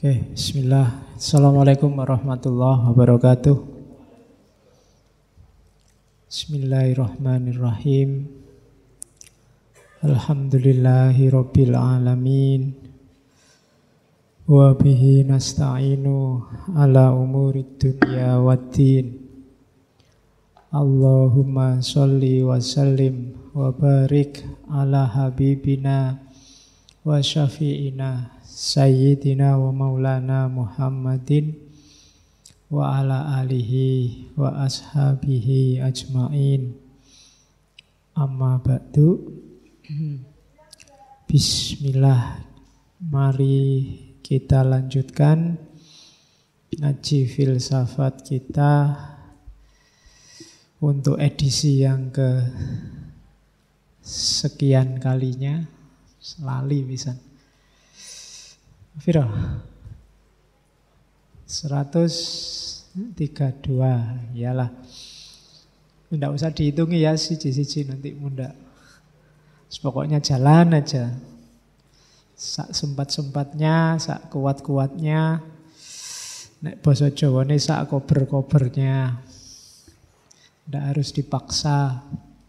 Oke, bismillah. Assalamualaikum warahmatullahi wabarakatuh. Bismillahirrahmanirrahim. Alhamdulillahi rabbil alamin. Wa bihi nasta'inu ala umurid dunya waddin. Allahumma sholli wa sallim wa barik ala habibina wa syafi'ina Sayyidina wa maulana Muhammadin wa ala alihi wa ashabihi ajma'in. Amma ba'du. Bismillah. Mari kita lanjutkan ngaji filsafat kita untuk edisi yang ke sekian kalinya. Lali bisa. Firo 132. Iyalah. Tidak usah dihitungi ya siji-siji nanti munda. Pokoknya jalan aja. Sak sempat-sempatnya, sak kuat-kuatnya. Nek basa Jawane sak kober-kobernya. Tidak harus dipaksa.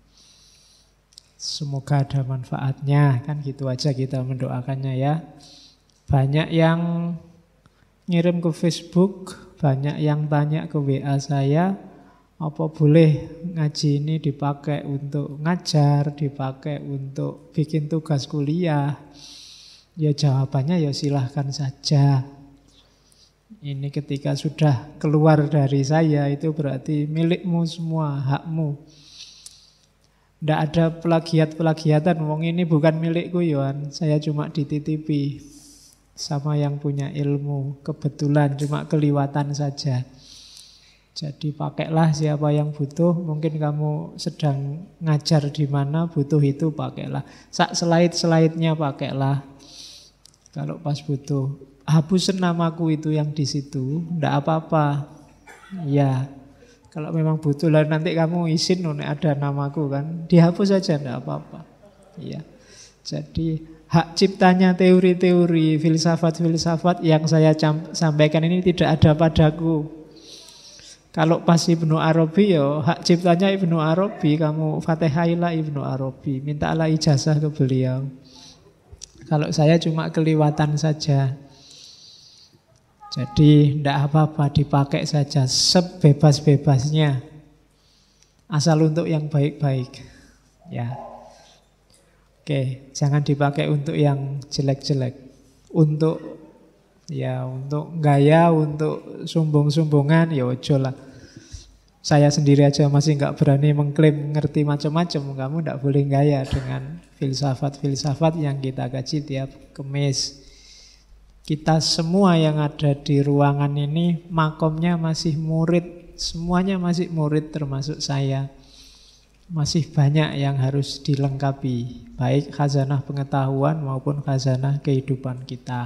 Semoga ada manfaatnya. Kan gitu aja kita mendoakannya ya. Banyak yang ngirim ke Facebook, banyak yang tanya ke WA saya, apa boleh ngaji ini dipakai untuk ngajar, dipakai untuk bikin tugas kuliah. Ya jawabannya ya silahkan saja. Ini ketika sudah keluar dari saya itu berarti milikmu semua, hakmu. Tidak ada plagiat-plagiatan, wong ini bukan milikku Yohan, saya cuma dititipi sama yang punya ilmu, kebetulan cuma keliwatan saja. Jadi pakailah siapa yang butuh. Mungkin kamu sedang ngajar di mana, butuh itu pakailah. Sak slide-slide-nya pakailah. Kalau pas butuh, hapusin namaku itu yang di situ, ndak apa-apa. Ya, kalau memang butuh lah nanti kamu izin ada namaku kan, dihapus saja ndak apa-apa. Iya. Jadi hak ciptanya teori-teori filsafat-filsafat yang saya sampaikan ini tidak ada padaku. Kalau pas Ibnu Arabi ya hak ciptanya Ibnu Arabi, kamu fatihailah Ibnu Arabi, mintalah ijazah ke beliau. Kalau saya cuma keliwatan saja. Jadi tidak apa-apa, dipakai saja sebebas-bebasnya. Asal untuk yang baik-baik. Ya. Oke, jangan dipakai untuk yang jelek-jelek. Untuk gaya, untuk sombong-sombongan, ya ojo lah. Saya sendiri aja masih nggak berani mengklaim ngerti macam-macam. Kamu nggak boleh gaya dengan filsafat-filsafat yang kita kaji tiap Kamis. Kita semua yang ada di ruangan ini makomnya masih murid, semuanya masih murid termasuk saya. Masih banyak yang harus dilengkapi, baik khazanah pengetahuan maupun khazanah kehidupan kita.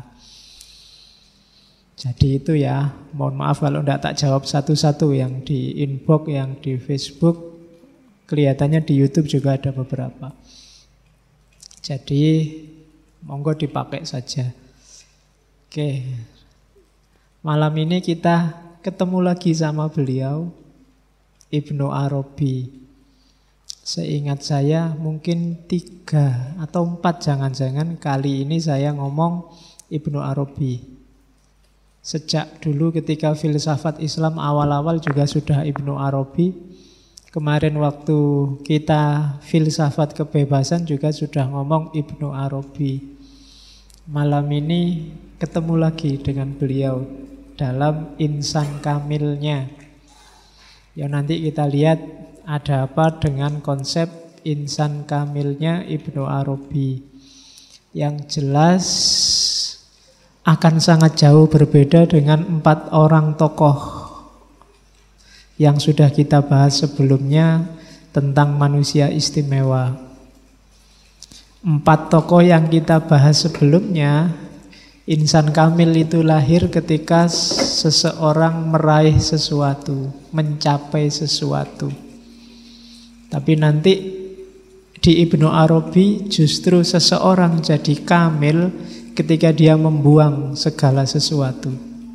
Jadi itu ya, mohon maaf kalau tidak tak jawab satu-satu yang di inbox, yang di Facebook. Kelihatannya di YouTube juga ada beberapa. Jadi monggo dipakai saja. Oke, malam ini kita ketemu lagi sama beliau, Ibnu Arabi. Seingat saya mungkin 3 atau 4 jangan-jangan kali ini saya ngomong Ibnu Arabi. Sejak dulu ketika filsafat Islam awal-awal juga sudah Ibnu Arabi. Kemarin waktu kita filsafat kebebasan juga sudah ngomong Ibnu Arabi. Malam ini ketemu lagi dengan beliau dalam Insan Kamilnya. Ya nanti kita lihat ada apa dengan konsep insan kamilnya Ibnu Arabi. Yang jelas akan sangat jauh berbeda dengan 4 orang tokoh yang sudah kita bahas sebelumnya tentang manusia istimewa. 4 tokoh yang kita bahas sebelumnya, insan kamil itu lahir ketika seseorang meraih sesuatu, mencapai sesuatu. Tapi nanti di Ibnu Arabi justru seseorang jadi kamil ketika dia membuang segala sesuatu.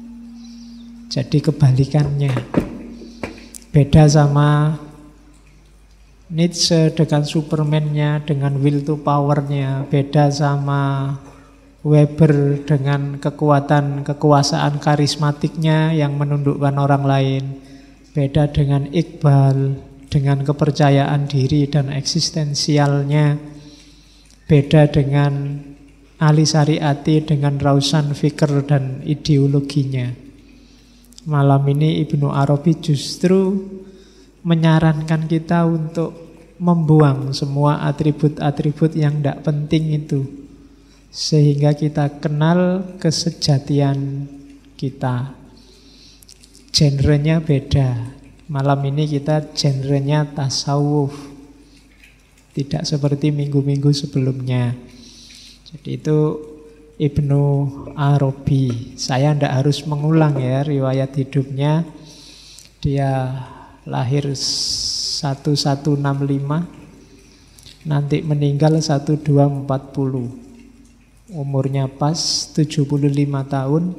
Jadi kebalikannya. Beda sama Nietzsche dengan Superman-nya, dengan will to power-nya. Beda sama Weber dengan kekuasaan karismatiknya yang menundukkan orang lain. Beda dengan Iqbal dengan kepercayaan diri dan eksistensialnya. Beda dengan Ali Syariati dengan rausan fikir dan ideologinya. Malam ini Ibnu Arabi justru menyarankan kita untuk membuang semua atribut-atribut yang tidak penting itu, sehingga kita kenal kesejatian kita. Genrenya beda. Malam ini kita genrenya tasawuf, tidak seperti minggu-minggu sebelumnya. Jadi itu Ibnu Arabi. Saya tidak harus mengulang ya riwayat hidupnya. Dia lahir 1165, nanti meninggal 1240. Umurnya pas 75 tahun.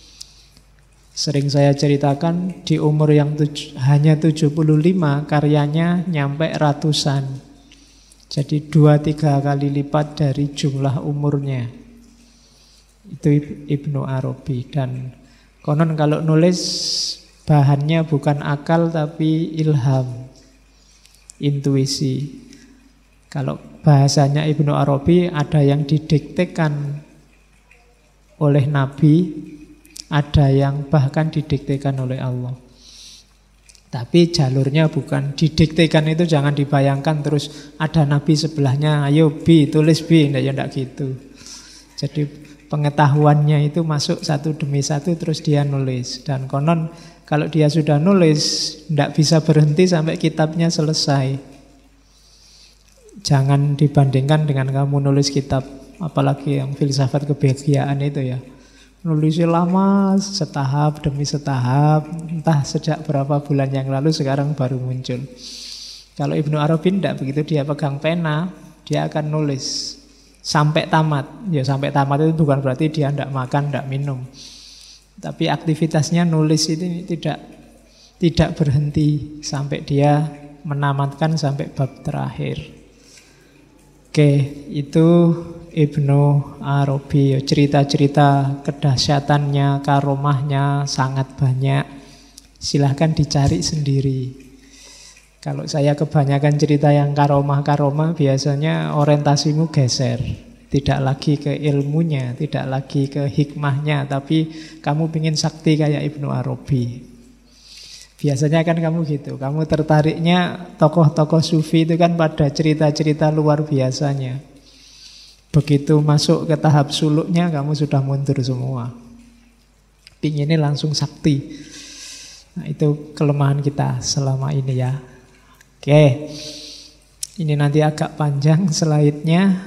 Sering saya ceritakan, di umur yang hanya 75 karyanya nyampe ratusan. Jadi 2-3 kali lipat dari jumlah umurnya. Itu Ibnu Arabi. Dan konon kalau nulis bahannya bukan akal tapi ilham, intuisi. Kalau bahasanya Ibnu Arabi, ada yang didiktekan oleh Nabi, ada yang bahkan didiktekan oleh Allah. Tapi jalurnya bukan didiktekan, itu jangan dibayangkan terus ada Nabi sebelahnya, ayo B, tulis B, enggak gitu. Jadi pengetahuannya itu masuk satu demi satu terus dia nulis. Dan konon kalau dia sudah nulis enggak bisa berhenti sampai kitabnya selesai. Jangan dibandingkan dengan kamu nulis kitab, apalagi yang filsafat kebahagiaan itu ya. Nulisnya lama, setahap demi setahap, entah sejak berapa bulan yang lalu sekarang baru muncul. Kalau Ibnu Arabi tidak begitu, dia pegang pena, dia akan nulis sampai tamat. Ya sampai tamat itu bukan berarti dia tidak makan, tidak minum. Tapi aktivitasnya nulis ini tidak berhenti sampai dia menamatkan sampai bab terakhir. Oke, itu Ibnu Arabi. Cerita-cerita kedahsyatannya, karomahnya sangat banyak. Silahkan dicari sendiri. Kalau saya kebanyakan cerita yang karomah-karomah, biasanya orientasimu geser. Tidak lagi ke ilmunya, tidak lagi ke hikmahnya, tapi kamu ingin sakti kayak Ibnu Arabi. Biasanya kan kamu gitu, kamu tertariknya tokoh-tokoh sufi itu kan pada cerita-cerita luar biasanya. Begitu masuk ke tahap suluknya, kamu sudah mundur semua. Pinginnya langsung sakti. Nah itu kelemahan kita selama ini ya. Oke, ini nanti agak panjang slide-nya.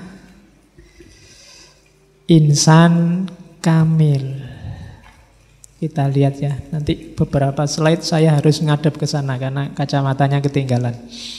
Insan kamil. Kita lihat ya, nanti beberapa slide saya harus ngadep ke sana karena kacamatanya ketinggalan.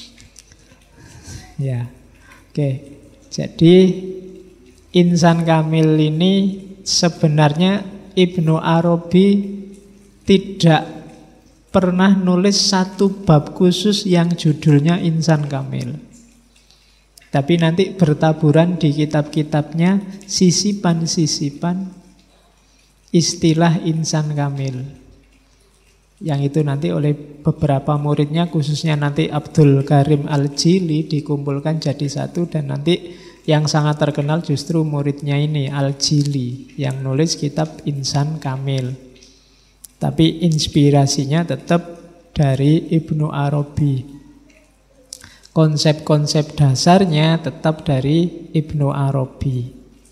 Ya, oke. Jadi insan kamil ini sebenarnya Ibnu Arabi tidak pernah nulis satu bab khusus yang judulnya insan kamil. Tapi nanti bertaburan di kitab-kitabnya sisipan-sisipan istilah insan kamil. Yang itu nanti oleh beberapa muridnya, khususnya nanti Abdul Karim Al-Jili, dikumpulkan jadi satu. Dan nanti yang sangat terkenal justru muridnya ini, Al-Jili, yang nulis kitab Insan Kamil. Tapi inspirasinya tetap dari Ibnu Arabi. Konsep-konsep dasarnya tetap dari Ibnu Arabi.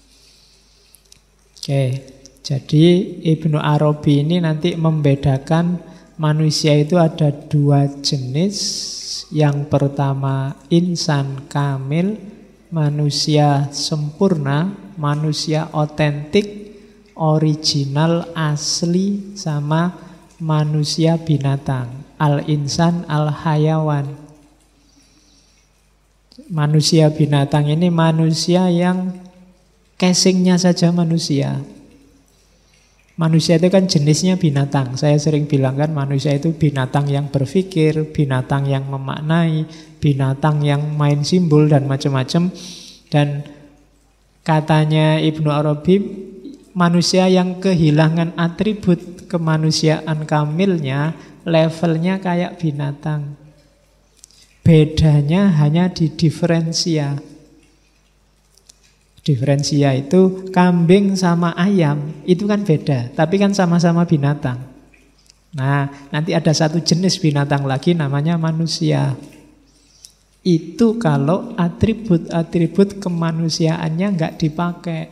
Oke, jadi Ibnu Arabi ini nanti membedakan manusia itu ada dua jenis. Yang pertama insan kamil, manusia sempurna, manusia otentik, original, asli, sama manusia binatang, al-insan, al-hayawan. Manusia binatang ini manusia yang casingnya saja manusia. Manusia itu kan jenisnya binatang. Saya sering bilang kan manusia itu binatang yang berpikir, binatang yang memaknai, binatang yang main simbol dan macam-macam. Dan katanya Ibnu Arabi, manusia yang kehilangan atribut kemanusiaan kamilnya, levelnya kayak binatang. Bedanya hanya di diferensia. Diferensia itu kambing sama ayam, itu kan beda, tapi kan sama-sama binatang. Nah, nanti ada satu jenis binatang lagi namanya manusia. Itu kalau atribut-atribut kemanusiaannya nggak dipakai.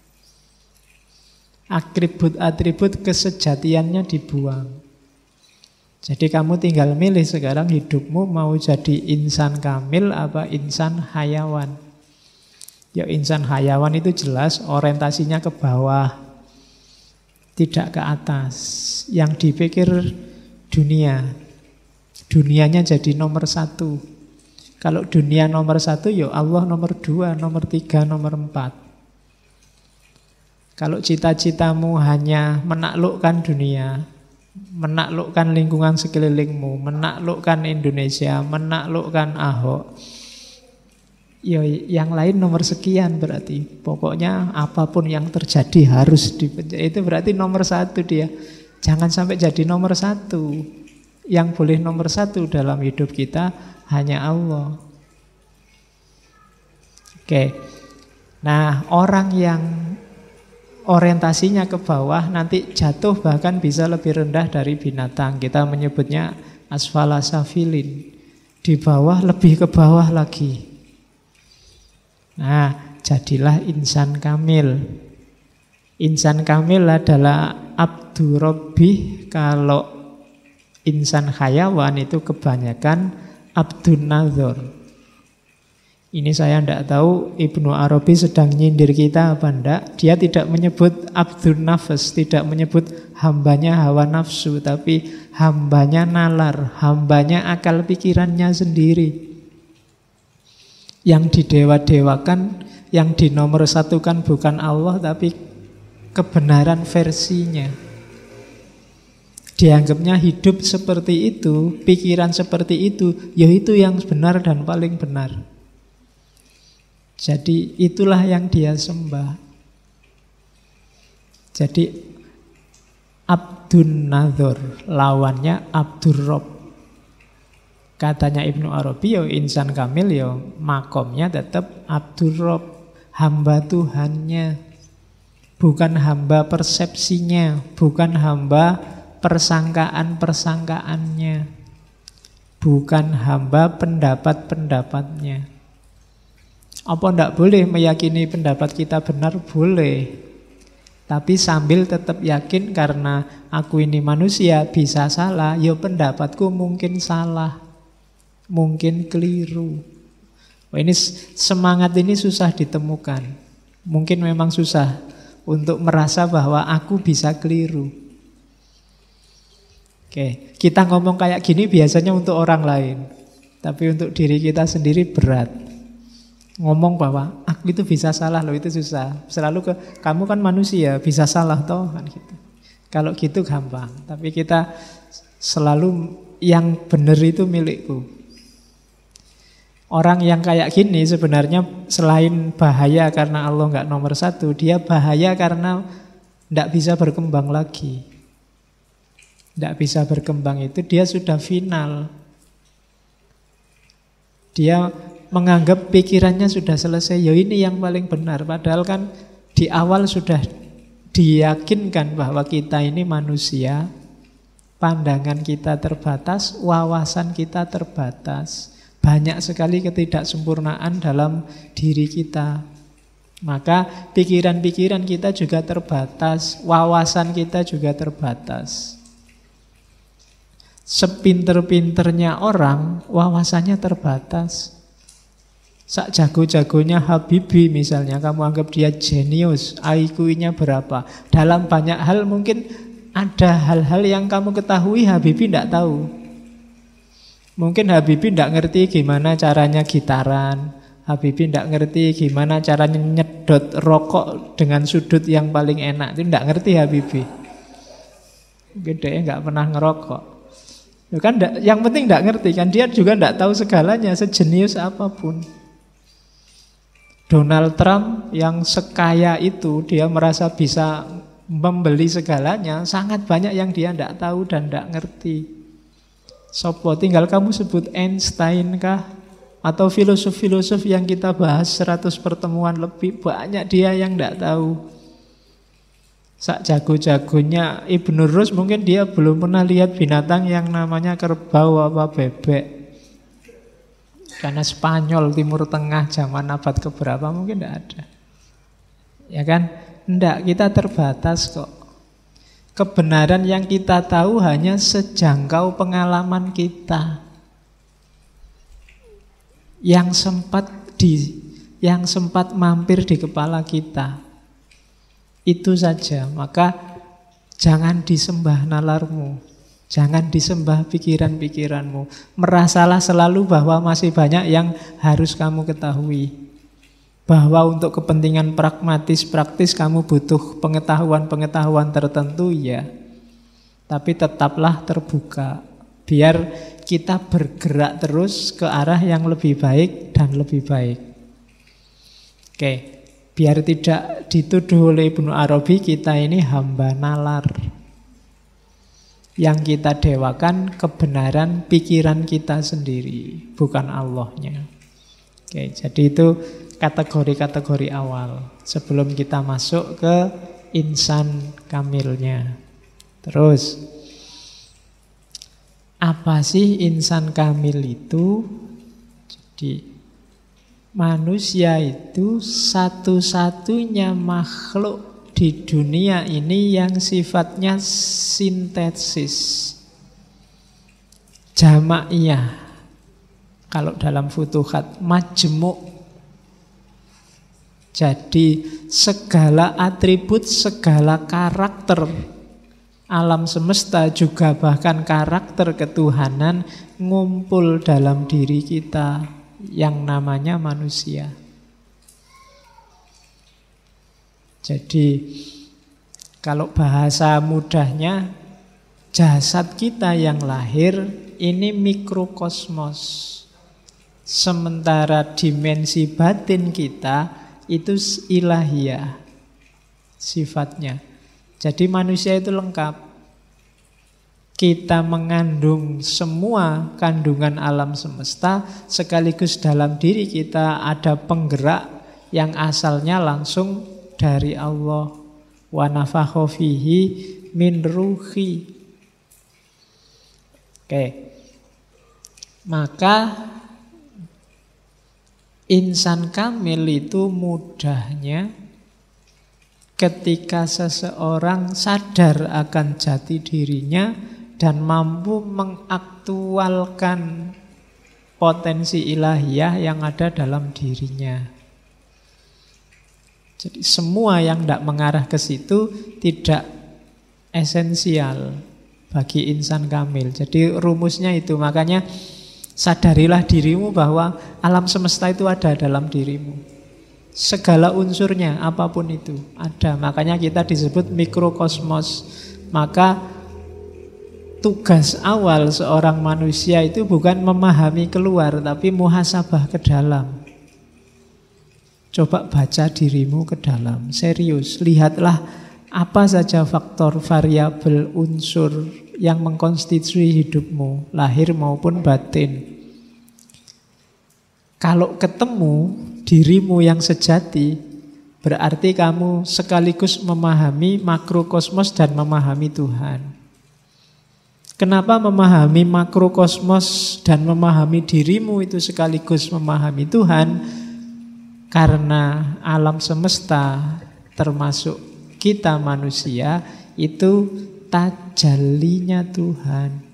Atribut-atribut kesejatiannya dibuang. Jadi kamu tinggal milih sekarang hidupmu mau jadi insan kamil apa insan hayawan. Ya insan hayawan itu jelas orientasinya ke bawah, tidak ke atas. Yang dipikir dunia, dunianya jadi nomor satu. Kalau dunia nomor satu, ya Allah nomor dua, nomor tiga, nomor empat. Kalau cita-citamu hanya menaklukkan dunia, menaklukkan lingkungan sekelilingmu, menaklukkan Indonesia, menaklukkan Ahok, ya yang lain nomor sekian berarti. Pokoknya apapun yang terjadi harus dipenjara. Itu berarti nomor satu dia. Jangan sampai jadi nomor satu. Yang boleh nomor satu dalam hidup kita hanya Allah. Oke. Nah, orang yang orientasinya ke bawah nanti jatuh bahkan bisa lebih rendah dari binatang. Kita menyebutnya asfala safilin. Di bawah lebih ke bawah lagi. Nah, jadilah insan kamil. Insan kamil adalah abdu rabbih. Kalau insan hayawan itu kebanyakan abdun nazar. Ini saya tidak tahu Ibnu Arabi sedang nyindir kita apa enggak. Dia tidak menyebut abdun nafas, tidak menyebut hambanya hawa nafsu, tapi hambanya nalar, hambanya akal pikirannya sendiri. Yang didewa-dewakan, yang dinomorsatukan bukan Allah, tapi kebenaran versinya. Dianggapnya hidup seperti itu, pikiran seperti itu, yaitu yang benar dan paling benar. Jadi itulah yang dia sembah. Jadi Abdun Nadhur, lawannya Abdur Rabb. Katanya Ibnu Arabi, ya insan kamil ya makomnya tetap Abdur Rabb, hamba Tuhannya. Bukan hamba persepsinya, bukan hamba persangkaan-persangkaannya, bukan hamba pendapat-pendapatnya. Apa ndak boleh meyakini pendapat kita benar? Boleh. Tapi sambil tetap yakin karena aku ini manusia bisa salah, ya pendapatku mungkin salah, mungkin keliru. Wah, ini semangat ini susah ditemukan. Mungkin memang susah untuk merasa bahwa aku bisa keliru. Oke, kita ngomong kayak gini biasanya untuk orang lain, tapi untuk diri kita sendiri berat. Ngomong bahwa aku itu bisa salah loh, itu susah. Selalu kamu kan manusia, bisa salah toh kan gitu. Kalau gitu gampang, tapi kita selalu yang benar itu milikku. Orang yang kayak gini sebenarnya selain bahaya karena Allah nggak nomor satu, dia bahaya karena nggak bisa berkembang lagi. Nggak bisa berkembang itu dia sudah final. Dia menganggap pikirannya sudah selesai, ya ini yang paling benar. Padahal kan di awal sudah diyakinkan bahwa kita ini manusia, pandangan kita terbatas, wawasan kita terbatas. Banyak sekali ketidaksempurnaan dalam diri kita. Maka pikiran-pikiran kita juga terbatas, wawasan kita juga terbatas. Sepinter-pinternya orang, wawasannya terbatas. Sak jago-jagonya Habibie misalnya, kamu anggap dia jenius, IQ-nya berapa? Dalam banyak hal mungkin ada hal-hal yang kamu ketahui Habibie tidak tahu. Mungkin Habibie tidak ngerti gimana caranya gitaran, Habibie tidak ngerti gimana caranya nyedot rokok dengan sudut yang paling enak. Itu tidak ngerti Habibie. Gedenya nggak pernah ngerokok. Ya kan, yang penting tidak ngerti kan. Dia juga tidak tahu segalanya, sejenius apapun. Donald Trump yang sekaya itu, dia merasa bisa membeli segalanya. Sangat banyak yang dia tidak tahu dan tidak ngerti. Sopo, tinggal kamu sebut Einstein kah? Atau filosof-filosof yang kita bahas 100 pertemuan lebih, banyak dia yang tidak tahu. Sak jago-jagonya Ibnu Rus mungkin dia belum pernah lihat binatang yang namanya kerbau apa bebek. Karena Spanyol, Timur Tengah, zaman abad keberapa mungkin tidak ada. Ya kan? Tidak, kita terbatas kok. Kebenaran yang kita tahu hanya sejangkau pengalaman kita. Yang sempat mampir di kepala kita. Itu saja. Maka jangan disembah nalarmu, jangan disembah pikiran-pikiranmu. Merasalah selalu bahwa masih banyak yang harus kamu ketahui. Bahwa untuk kepentingan pragmatis, praktis kamu butuh pengetahuan-pengetahuan tertentu, ya. Tapi tetaplah terbuka. Biar kita bergerak terus ke arah yang lebih baik dan lebih baik. Oke, biar tidak dituduh oleh Ibnu Arabi kita ini hamba nalar. Yang kita dewakan kebenaran pikiran kita sendiri, bukan Allahnya. Oke, jadi itu kategori-kategori awal sebelum kita masuk ke insan kamilnya. Terus, apa sih insan kamil itu? Jadi manusia itu satu-satunya makhluk di dunia ini yang sifatnya sintesis, jamaiyah. Kalau dalam Futuhat, majmuk. Jadi segala atribut, segala karakter alam semesta, juga bahkan karakter ketuhanan ngumpul dalam diri kita yang namanya manusia. Jadi kalau bahasa mudahnya, jasad kita yang lahir ini mikrokosmos. Sementara dimensi batin kita itu ilahiyah sifatnya. Jadi manusia itu lengkap. Kita mengandung semua kandungan alam semesta, sekaligus dalam diri kita ada penggerak yang asalnya langsung dari Allah. Wa nafakha fihi min ruhi. Oke. Maka insan kamil itu mudahnya ketika seseorang sadar akan jati dirinya dan mampu mengaktualkan potensi ilahiyah yang ada dalam dirinya. Jadi semua yang tidak mengarah ke situ tidak esensial bagi insan kamil. Jadi rumusnya itu, makanya sadarilah dirimu bahwa alam semesta itu ada dalam dirimu. Segala unsurnya, apapun itu, ada. Makanya kita disebut mikrokosmos. Maka tugas awal seorang manusia itu bukan memahami keluar, tapi muhasabah ke dalam. Coba baca dirimu ke dalam, serius. Lihatlah apa saja faktor, variabel, unsur yang mengkonstitusi hidupmu, lahir maupun batin. Kalau ketemu dirimu yang sejati, berarti kamu sekaligus memahami makrokosmos dan memahami Tuhan. Kenapa memahami makrokosmos dan memahami dirimu itu sekaligus memahami Tuhan? Karena alam semesta termasuk kita manusia itu tajallinya Tuhan.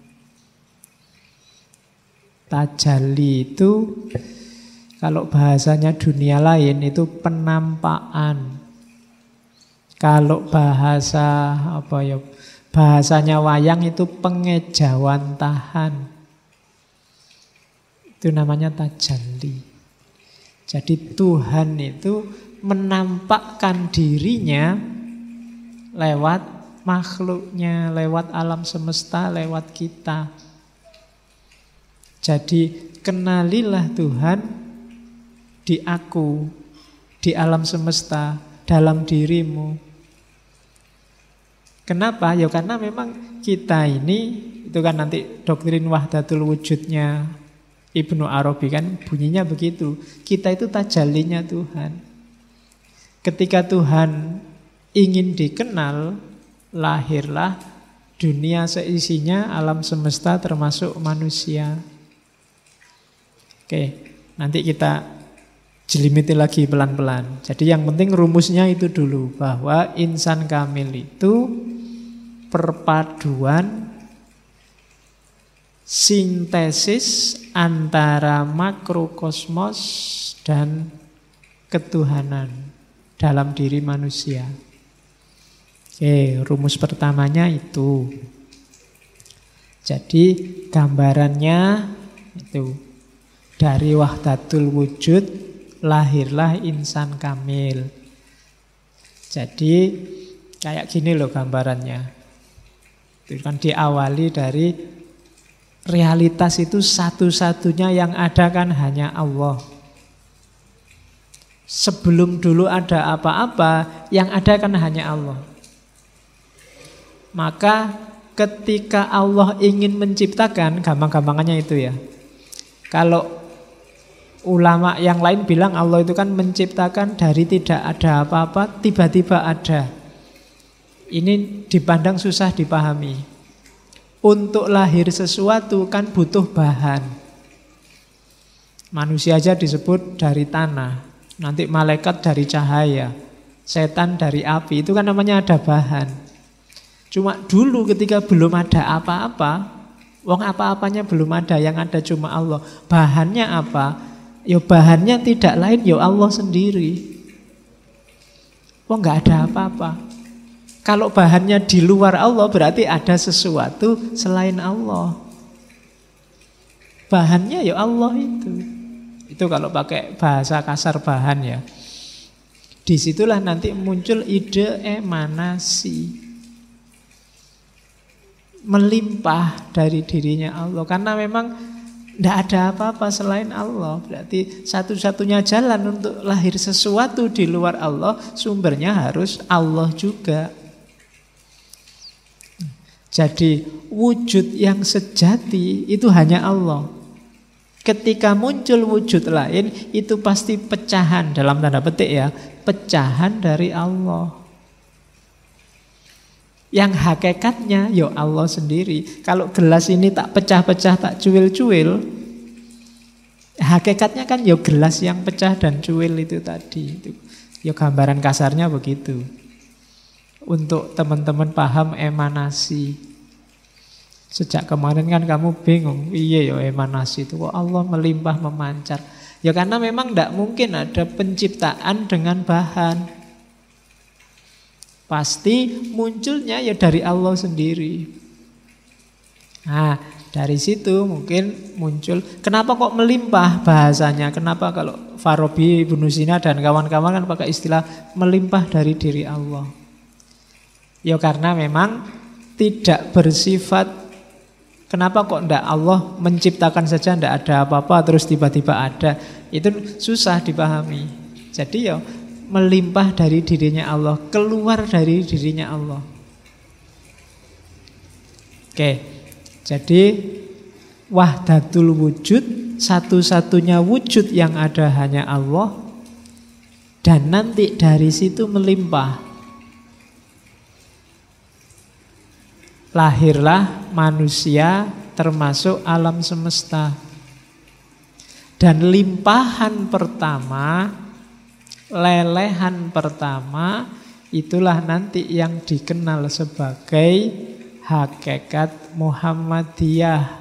Tajalli itu kalau bahasanya dunia lain itu penampakan. Kalau bahasanya wayang itu pengejawantahan. Itu namanya tajalli. Jadi Tuhan itu menampakkan dirinya lewat makhluknya, lewat alam semesta, lewat kita. Jadi kenalilah Tuhan di aku, di alam semesta, dalam dirimu. Kenapa? Ya karena memang kita ini, itu kan nanti doktrin wahdatul wujudnya Ibnu Arabi kan bunyinya begitu. Kita itu tajallinya Tuhan. Ketika Tuhan ingin dikenal, lahirlah dunia seisinya, alam semesta termasuk manusia. Oke, nanti kita jelimiti lagi pelan-pelan. Jadi yang penting rumusnya itu dulu, bahwa insan kamil itu perpaduan sintesis antara makrokosmos dan ketuhanan dalam diri manusia. Oke, rumus pertamanya itu. Jadi gambarannya itu, dari wahdatul wujud lahirlah insan kamil. Jadi kayak gini loh gambarannya. Itu kan diawali dari realitas itu satu-satunya yang ada kan hanya Allah. Sebelum dulu ada apa-apa, yang ada kan hanya Allah. Maka ketika Allah ingin menciptakan, gampang-gampangannya itu ya. Kalau ulama yang lain bilang Allah itu kan menciptakan dari tidak ada apa-apa, tiba-tiba ada. Ini dipandang susah dipahami. Untuk lahir sesuatu kan butuh bahan. Manusia aja disebut dari tanah, nanti malaikat dari cahaya, setan dari api, itu kan namanya ada bahan. Cuma dulu ketika belum ada apa-apa, wong apa-apanya belum ada, yang ada cuma Allah. Bahannya apa? Ya bahannya tidak lain, ya Allah sendiri. Wong nggak ada apa-apa. Kalau bahannya di luar Allah berarti ada sesuatu selain Allah. Bahannya ya Allah itu. Itu kalau pakai bahasa kasar bahan ya. Disitulah nanti muncul ide emanasi. Melimpah dari dirinya Allah. Karena memang tidak ada apa-apa selain Allah. Berarti satu-satunya jalan untuk lahir sesuatu di luar Allah, sumbernya harus Allah juga. Jadi wujud yang sejati itu hanya Allah. Ketika muncul wujud lain, itu pasti pecahan, dalam tanda petik ya, pecahan dari Allah. Yang hakikatnya ya Allah sendiri. Kalau gelas ini tak pecah-pecah, tak cuil-cuil, hakikatnya kan ya gelas yang pecah dan cuil itu tadi. Itu ya gambaran kasarnya begitu. Untuk teman-teman paham emanasi. Sejak kemarin kan kamu bingung, iya ya emanasi itu kok Allah melimpah memancar. Ya karena memang tidak mungkin ada penciptaan dengan bahan. Pasti munculnya ya dari Allah sendiri. Nah, dari situ mungkin muncul, kenapa kok melimpah bahasanya? Kenapa kalau Farabi, Ibnu Sina dan kawan-kawan kan pakai istilah melimpah dari diri Allah? Ya karena memang tidak bersifat, kenapa kok tidak Allah menciptakan saja tidak ada apa-apa terus tiba-tiba ada. Itu susah dipahami. Jadi ya melimpah dari dirinya Allah, keluar dari dirinya Allah. Oke, jadi wahdatul wujud, satu-satunya wujud yang ada hanya Allah. Dan nanti dari situ melimpah. Lahirlah manusia termasuk alam semesta. Dan limpahan pertama, lelehan pertama, itulah nanti yang dikenal sebagai hakikat Muhammadiyah.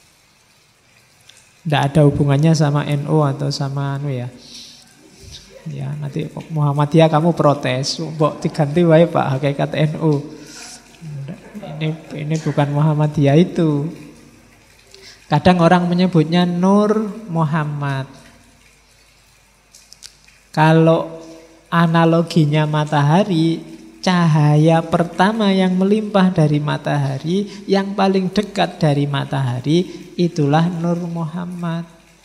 Tidak ada hubungannya sama NU atau sama ya. Ya, nanti Muhammadiyah kamu protes, mbok diganti wae Pak hakikat NU. Ini bukan Muhammadiyah itu. Kadang orang menyebutnya Nur Muhammad. Kalau analoginya matahari, cahaya pertama yang melimpah dari matahari, yang paling dekat dari matahari, itulah Nur Muhammad.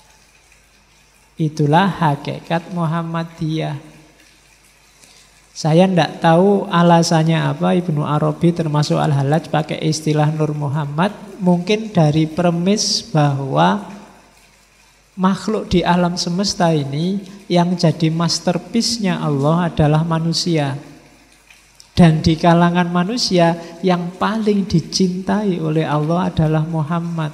Itulah hakikat Muhammadiyah. Saya tidak tahu alasannya apa Ibnu Arabi termasuk Al-Hallaj pakai istilah Nur Muhammad. Mungkin dari premis bahwa makhluk di alam semesta ini yang jadi masterpiece-nya Allah adalah manusia. Dan di kalangan manusia yang paling dicintai oleh Allah adalah Muhammad.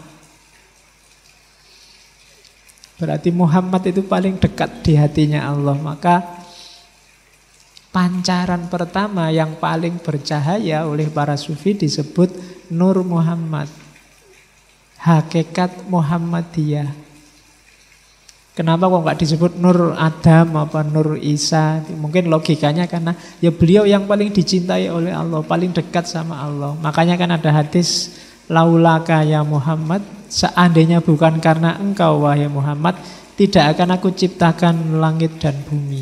Berarti Muhammad itu paling dekat di hatinya Allah. Maka pancaran pertama yang paling bercahaya oleh para sufi disebut Nur Muhammad. Hakikat Muhammadiyah. Kenapa kok nggak disebut Nur Adam apa Nur Isa? Mungkin logikanya karena ya beliau yang paling dicintai oleh Allah, paling dekat sama Allah. Makanya kan ada hadis laulaka ya Muhammad, seandainya bukan karena engkau wahai Muhammad, tidak akan aku ciptakan langit dan bumi.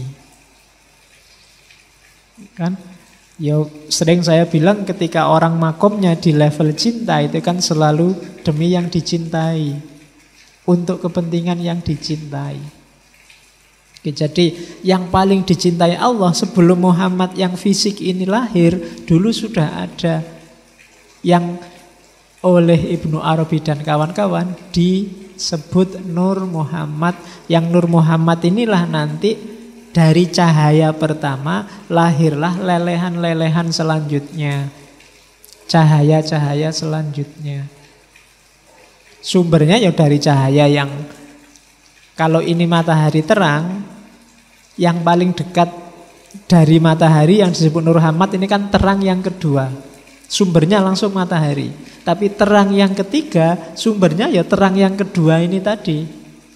Kan? Ya sering saya bilang ketika orang makomnya di level cinta itu kan selalu demi yang dicintai. Untuk kepentingan yang dicintai. Oke, jadi yang paling dicintai Allah sebelum Muhammad yang fisik ini lahir, dulu sudah ada yang oleh Ibnu Arabi dan kawan-kawan disebut Nur Muhammad. Yang Nur Muhammad inilah nanti dari cahaya pertama lahirlah lelehan-lelehan selanjutnya. Cahaya-cahaya selanjutnya. Sumbernya ya dari cahaya yang kalau ini matahari terang, yang paling dekat dari matahari yang disebut Nur Muhammad ini kan terang yang kedua. Sumbernya langsung matahari. Tapi terang yang ketiga, sumbernya ya terang yang kedua ini tadi.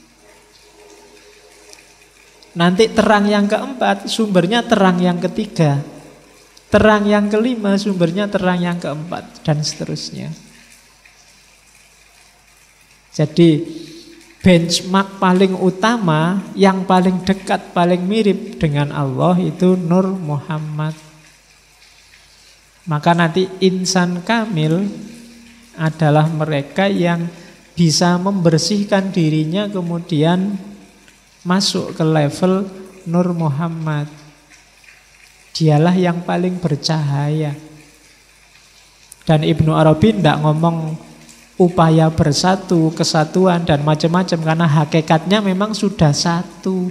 Nanti terang yang keempat, sumbernya terang yang ketiga. Terang yang kelima, sumbernya terang yang keempat. Dan seterusnya. Jadi benchmark paling utama, yang paling dekat, paling mirip dengan Allah itu Nur Muhammad. Maka nanti insan kamil adalah mereka yang bisa membersihkan dirinya kemudian masuk ke level Nur Muhammad. Dialah yang paling bercahaya. Dan Ibnu Arabi tidak ngomong upaya bersatu, kesatuan dan macam-macam karena hakikatnya memang sudah satu.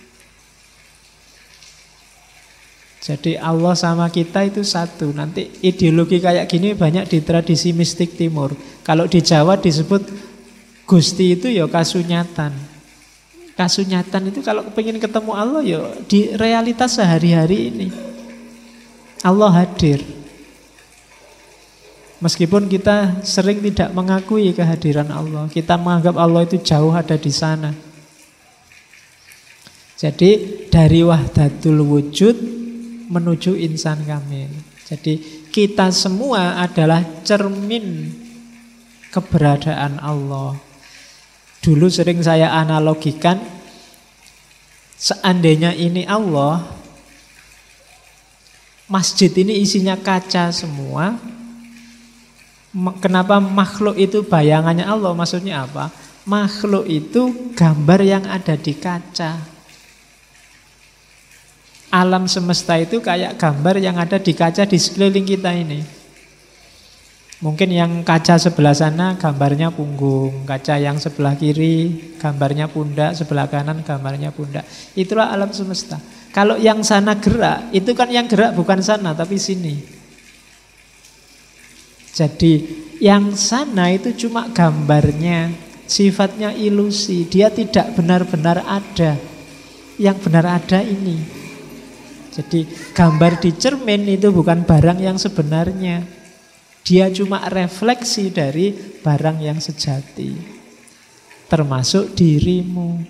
Jadi Allah sama kita itu satu. Nanti ideologi kayak gini banyak di tradisi mistik timur. Kalau di Jawa disebut Gusti itu ya kasunyatan. Kasunyatan itu kalau pengen ketemu Allah ya di realitas sehari-hari ini. Allah hadir. Meskipun kita sering tidak mengakui kehadiran Allah, kita menganggap Allah itu jauh ada di sana. Jadi dari wahdatul wujud menuju insan kamil. Jadi kita semua adalah cermin keberadaan Allah. Dulu sering saya analogikan, seandainya ini Allah, masjid ini isinya kaca semua. Kenapa makhluk itu bayangannya Allah? Maksudnya apa? Makhluk itu gambar yang ada di kaca. Alam semesta itu kayak gambar yang ada di kaca di sekeliling kita ini. Mungkin yang kaca sebelah sana gambarnya punggung, kaca yang sebelah kiri gambarnya pundak, sebelah kanan gambarnya pundak. Itulah alam semesta. Kalau yang sana gerak, itu kan yang gerak bukan sana tapi sini. Jadi yang sana itu cuma gambarnya, sifatnya ilusi, dia tidak benar-benar ada. Yang benar ada ini. Jadi gambar di cermin itu bukan barang yang sebenarnya. Dia cuma refleksi dari barang yang sejati. Termasuk dirimu.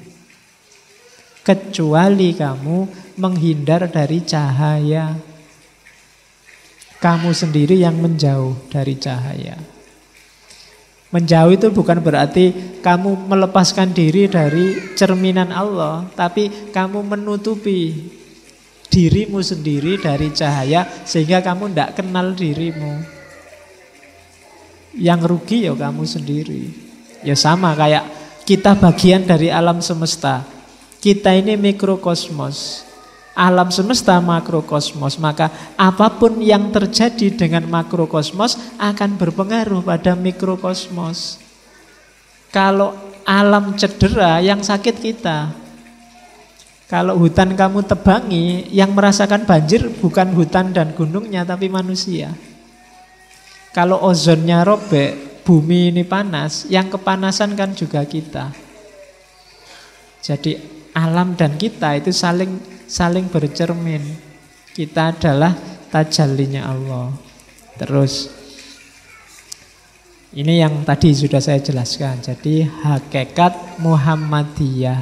Kecuali kamu menghindar dari cahaya. Kamu sendiri yang menjauh dari cahaya. Menjauh itu bukan berarti kamu melepaskan diri dari cerminan Allah, tapi kamu menutupi dirimu sendiri dari cahaya sehingga kamu tidak kenal dirimu. Yang rugi ya kamu sendiri. Ya sama kayak kita bagian dari alam semesta. Kita ini mikrokosmos. Alam semesta makrokosmos, maka apapun yang terjadi dengan makrokosmos akan berpengaruh pada mikrokosmos. Kalau alam cedera, yang sakit kita. Kalau hutan kamu tebangi, yang merasakan banjir bukan hutan dan gunungnya, tapi manusia. Kalau ozonnya robek, bumi ini panas, yang kepanasan kan juga kita. Jadi alam dan kita itu saling bercermin. Kita adalah tajallinya Allah. Terus ini yang tadi sudah saya jelaskan. Jadi hakikat Muhammadiyah.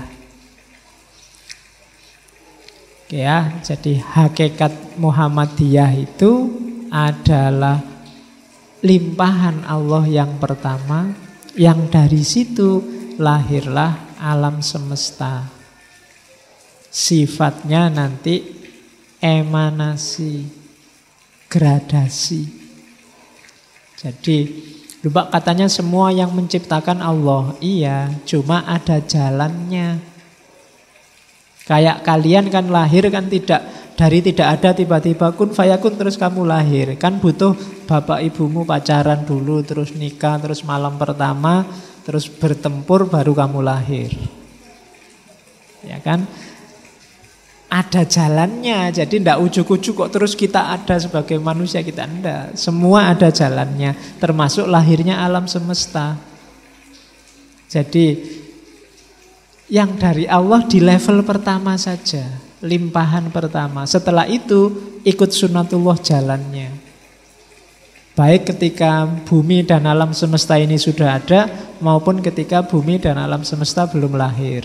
Oke ya, jadi hakikat Muhammadiyah itu adalah limpahan Allah yang pertama, yang dari situ lahirlah alam semesta. Sifatnya nanti emanasi, gradasi. Jadi lupa katanya semua yang menciptakan Allah. Iya, cuma ada jalannya. Kayak kalian kan lahir kan dari tidak ada tiba-tiba kun fayakun terus kamu lahir. Kan butuh bapak ibumu pacaran dulu, terus nikah, terus malam pertama, terus bertempur baru kamu lahir. Ya kan? Ada jalannya, jadi tidak ujuk-ujuk kok terus kita ada sebagai manusia, kita enggak. Semua ada jalannya, termasuk lahirnya alam semesta. Jadi yang dari Allah di level pertama saja, limpahan pertama. Setelah itu ikut sunatullah jalannya. Baik ketika bumi dan alam semesta ini sudah ada, maupun ketika bumi dan alam semesta belum lahir.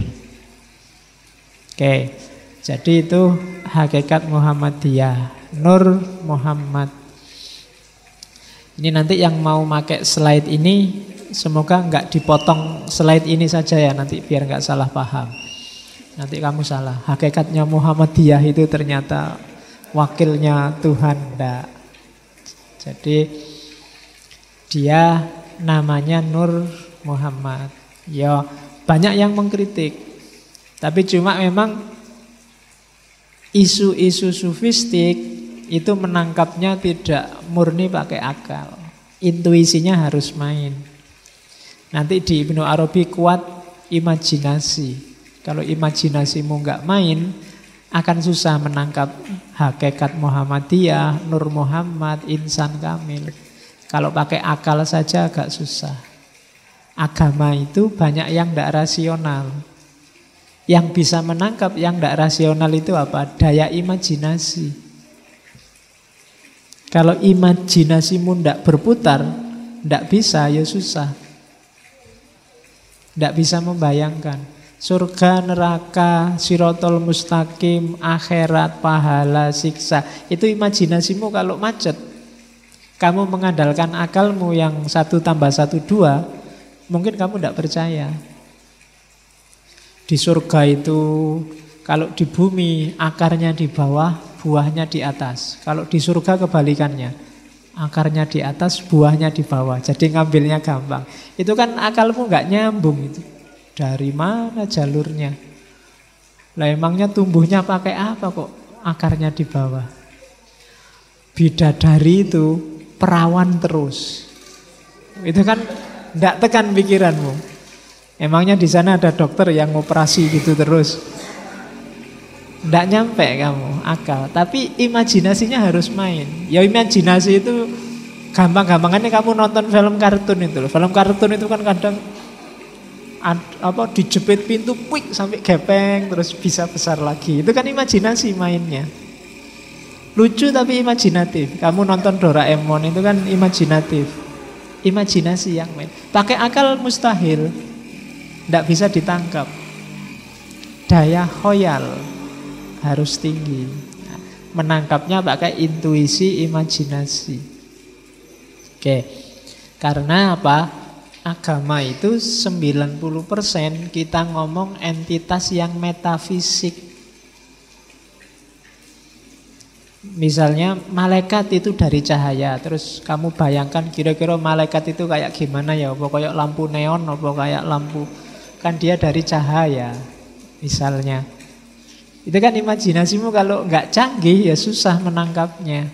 Oke, jadi itu hakikat Muhammadiyah, Nur Muhammad. Ini nanti yang mau pakai slide ini, semoga enggak dipotong slide ini saja ya, nanti biar enggak salah paham. Nanti kamu salah, hakikatnya Muhammadiyah itu ternyata wakilnya Tuhan, enggak. Jadi dia namanya Nur Muhammad. Ya banyak yang mengkritik, tapi cuma memang isu-isu sufistik itu menangkapnya tidak murni pakai akal. Intuisinya harus main. Nanti di Ibnu Arabi kuat imajinasi. Kalau imajinasimu nggak main, akan susah menangkap hakikat Muhammadiyah, Nur Muhammad, insan kamil. Kalau pakai akal saja agak susah. Agama itu banyak yang tidak rasional. Yang bisa menangkap yang tidak rasional itu apa? Daya imajinasi. Kalau imajinasimu tidak berputar, tidak bisa, ya susah. Tidak bisa membayangkan surga, neraka, sirotol mustaqim, akhirat, pahala, siksa. Itu imajinasimu kalau macet. Kamu mengandalkan akalmu yang 1 tambah 1 2, mungkin kamu tidak percaya. Di surga itu kalau di bumi akarnya di bawah, buahnya di atas. Kalau di surga kebalikannya, akarnya di atas, buahnya di bawah. Jadi ngambilnya gampang. Itu kan akalmu nggak nyambung itu. Dari mana jalurnya? Lah emangnya tumbuhnya pakai apa kok akarnya di bawah? Bidadari itu perawan terus. Itu kan nggak tekan pikiranmu. Emangnya di sana ada dokter yang operasi gitu terus? Nggak nyampe kamu akal. Tapi imajinasinya harus main. Ya imajinasi itu gampang-gampangannya kamu nonton film kartun itu loh. Film kartun itu kan kadang dijepit pintu quick sampai gepeng terus bisa besar lagi. Itu kan imajinasi mainnya. Lucu tapi imajinatif. Kamu nonton Doraemon itu kan imajinatif. Imajinasi yang main. Pakai akal mustahil. Tidak bisa ditangkap. Daya khoyal harus tinggi. Menangkapnya pakai intuisi, imajinasi. Oke. Karena apa? agama itu 90% kita ngomong entitas yang metafisik. Misalnya malaikat itu dari cahaya. Terus kamu bayangkan kira-kira malaikat itu kayak gimana ya? Apa kayak lampu neon, apa kayak lampu. Kan dia dari cahaya misalnya. Itu kan imajinasimu kalau nggak canggih ya susah menangkapnya.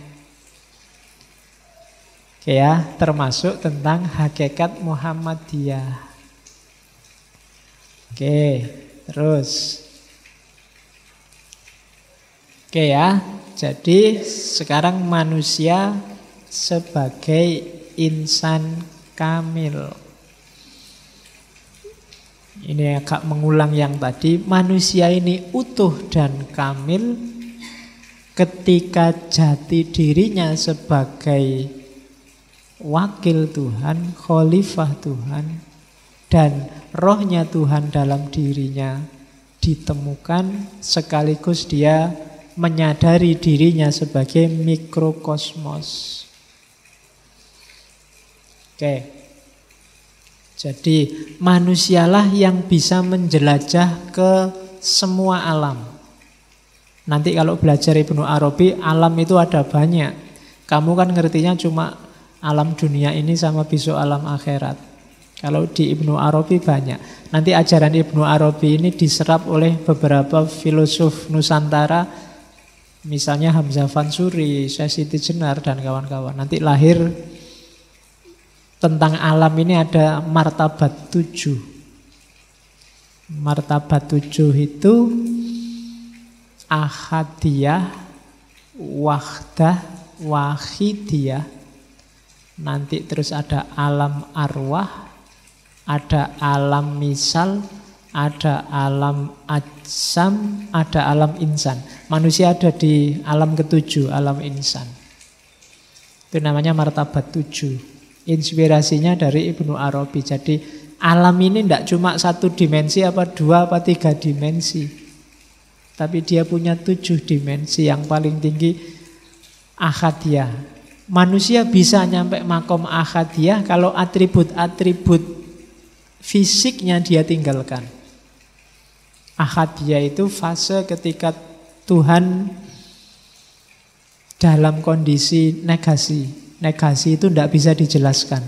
Oke ya, termasuk tentang hakikat Muhammadiyah. Oke, terus. Oke ya. Jadi sekarang manusia sebagai insan kamil. Ini agak mengulang yang tadi. Manusia ini utuh dan kamil ketika jati dirinya sebagai wakil Tuhan, khalifah Tuhan, dan rohnya Tuhan dalam dirinya ditemukan, sekaligus dia menyadari dirinya sebagai mikrokosmos. Oke. Jadi manusialah yang bisa menjelajah ke semua alam. Nanti kalau belajar Ibnu Arabi, alam itu ada banyak. Kamu kan ngertinya cuma alam dunia ini sama besok alam akhirat. Kalau di Ibnu Arabi banyak. Nanti ajaran Ibnu Arabi ini diserap oleh beberapa filosof Nusantara. Misalnya Hamzah Fansuri, Syekh Siti Jenar, dan kawan-kawan. Nanti lahir tentang alam ini ada martabat 7. Martabat 7 itu ahadiyah, wahdah, wahidiyah. Nanti terus ada alam arwah, ada alam misal, ada alam ajsam, ada alam insan. Manusia ada di alam ketujuh, alam insan. Itu namanya martabat 7. Inspirasinya dari Ibnu Arabi. Jadi alam ini tidak cuma satu dimensi, apa dua, apa tiga dimensi. Tapi dia punya 7 dimensi. Yang paling tinggi ahadiyah. Manusia bisa nyampe makom ahadiyah kalau atribut-atribut fisiknya dia tinggalkan. Ahadiyah itu fase ketika Tuhan dalam kondisi negasi. Negasi itu tidak bisa dijelaskan.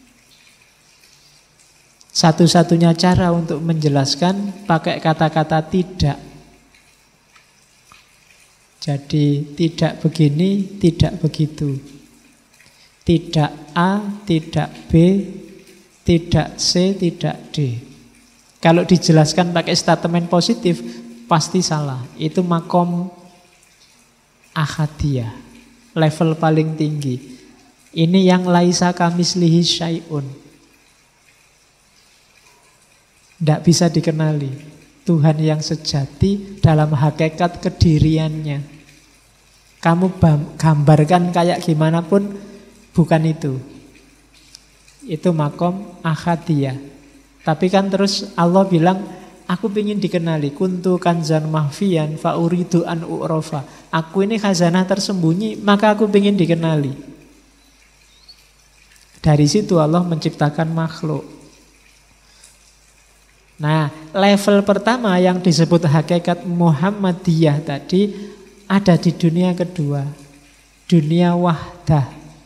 Satu-satunya cara untuk menjelaskan pakai kata-kata tidak. Jadi tidak begini, tidak begitu. Tidak A, tidak B, tidak C, tidak D. Kalau dijelaskan pakai statement positif, pasti salah. Itu makom ahadiyah, level paling tinggi. Ini yang laisa kamislihi syai'un. Tidak bisa dikenali. Tuhan yang sejati dalam hakikat kediriannya. Kamu gambarkan kayak gimana pun, bukan itu. Itu makom ahadiyah. Tapi kan terus Allah bilang, aku ingin dikenali. Kuntu kanzan mahfiyan fa'uridu an u'rofa. Aku ini khazanah tersembunyi, maka aku ingin dikenali. Dari situ Allah menciptakan makhluk. Nah, level pertama yang disebut hakikat Muhammadiyah tadi ada di dunia kedua. Dunia wahdah.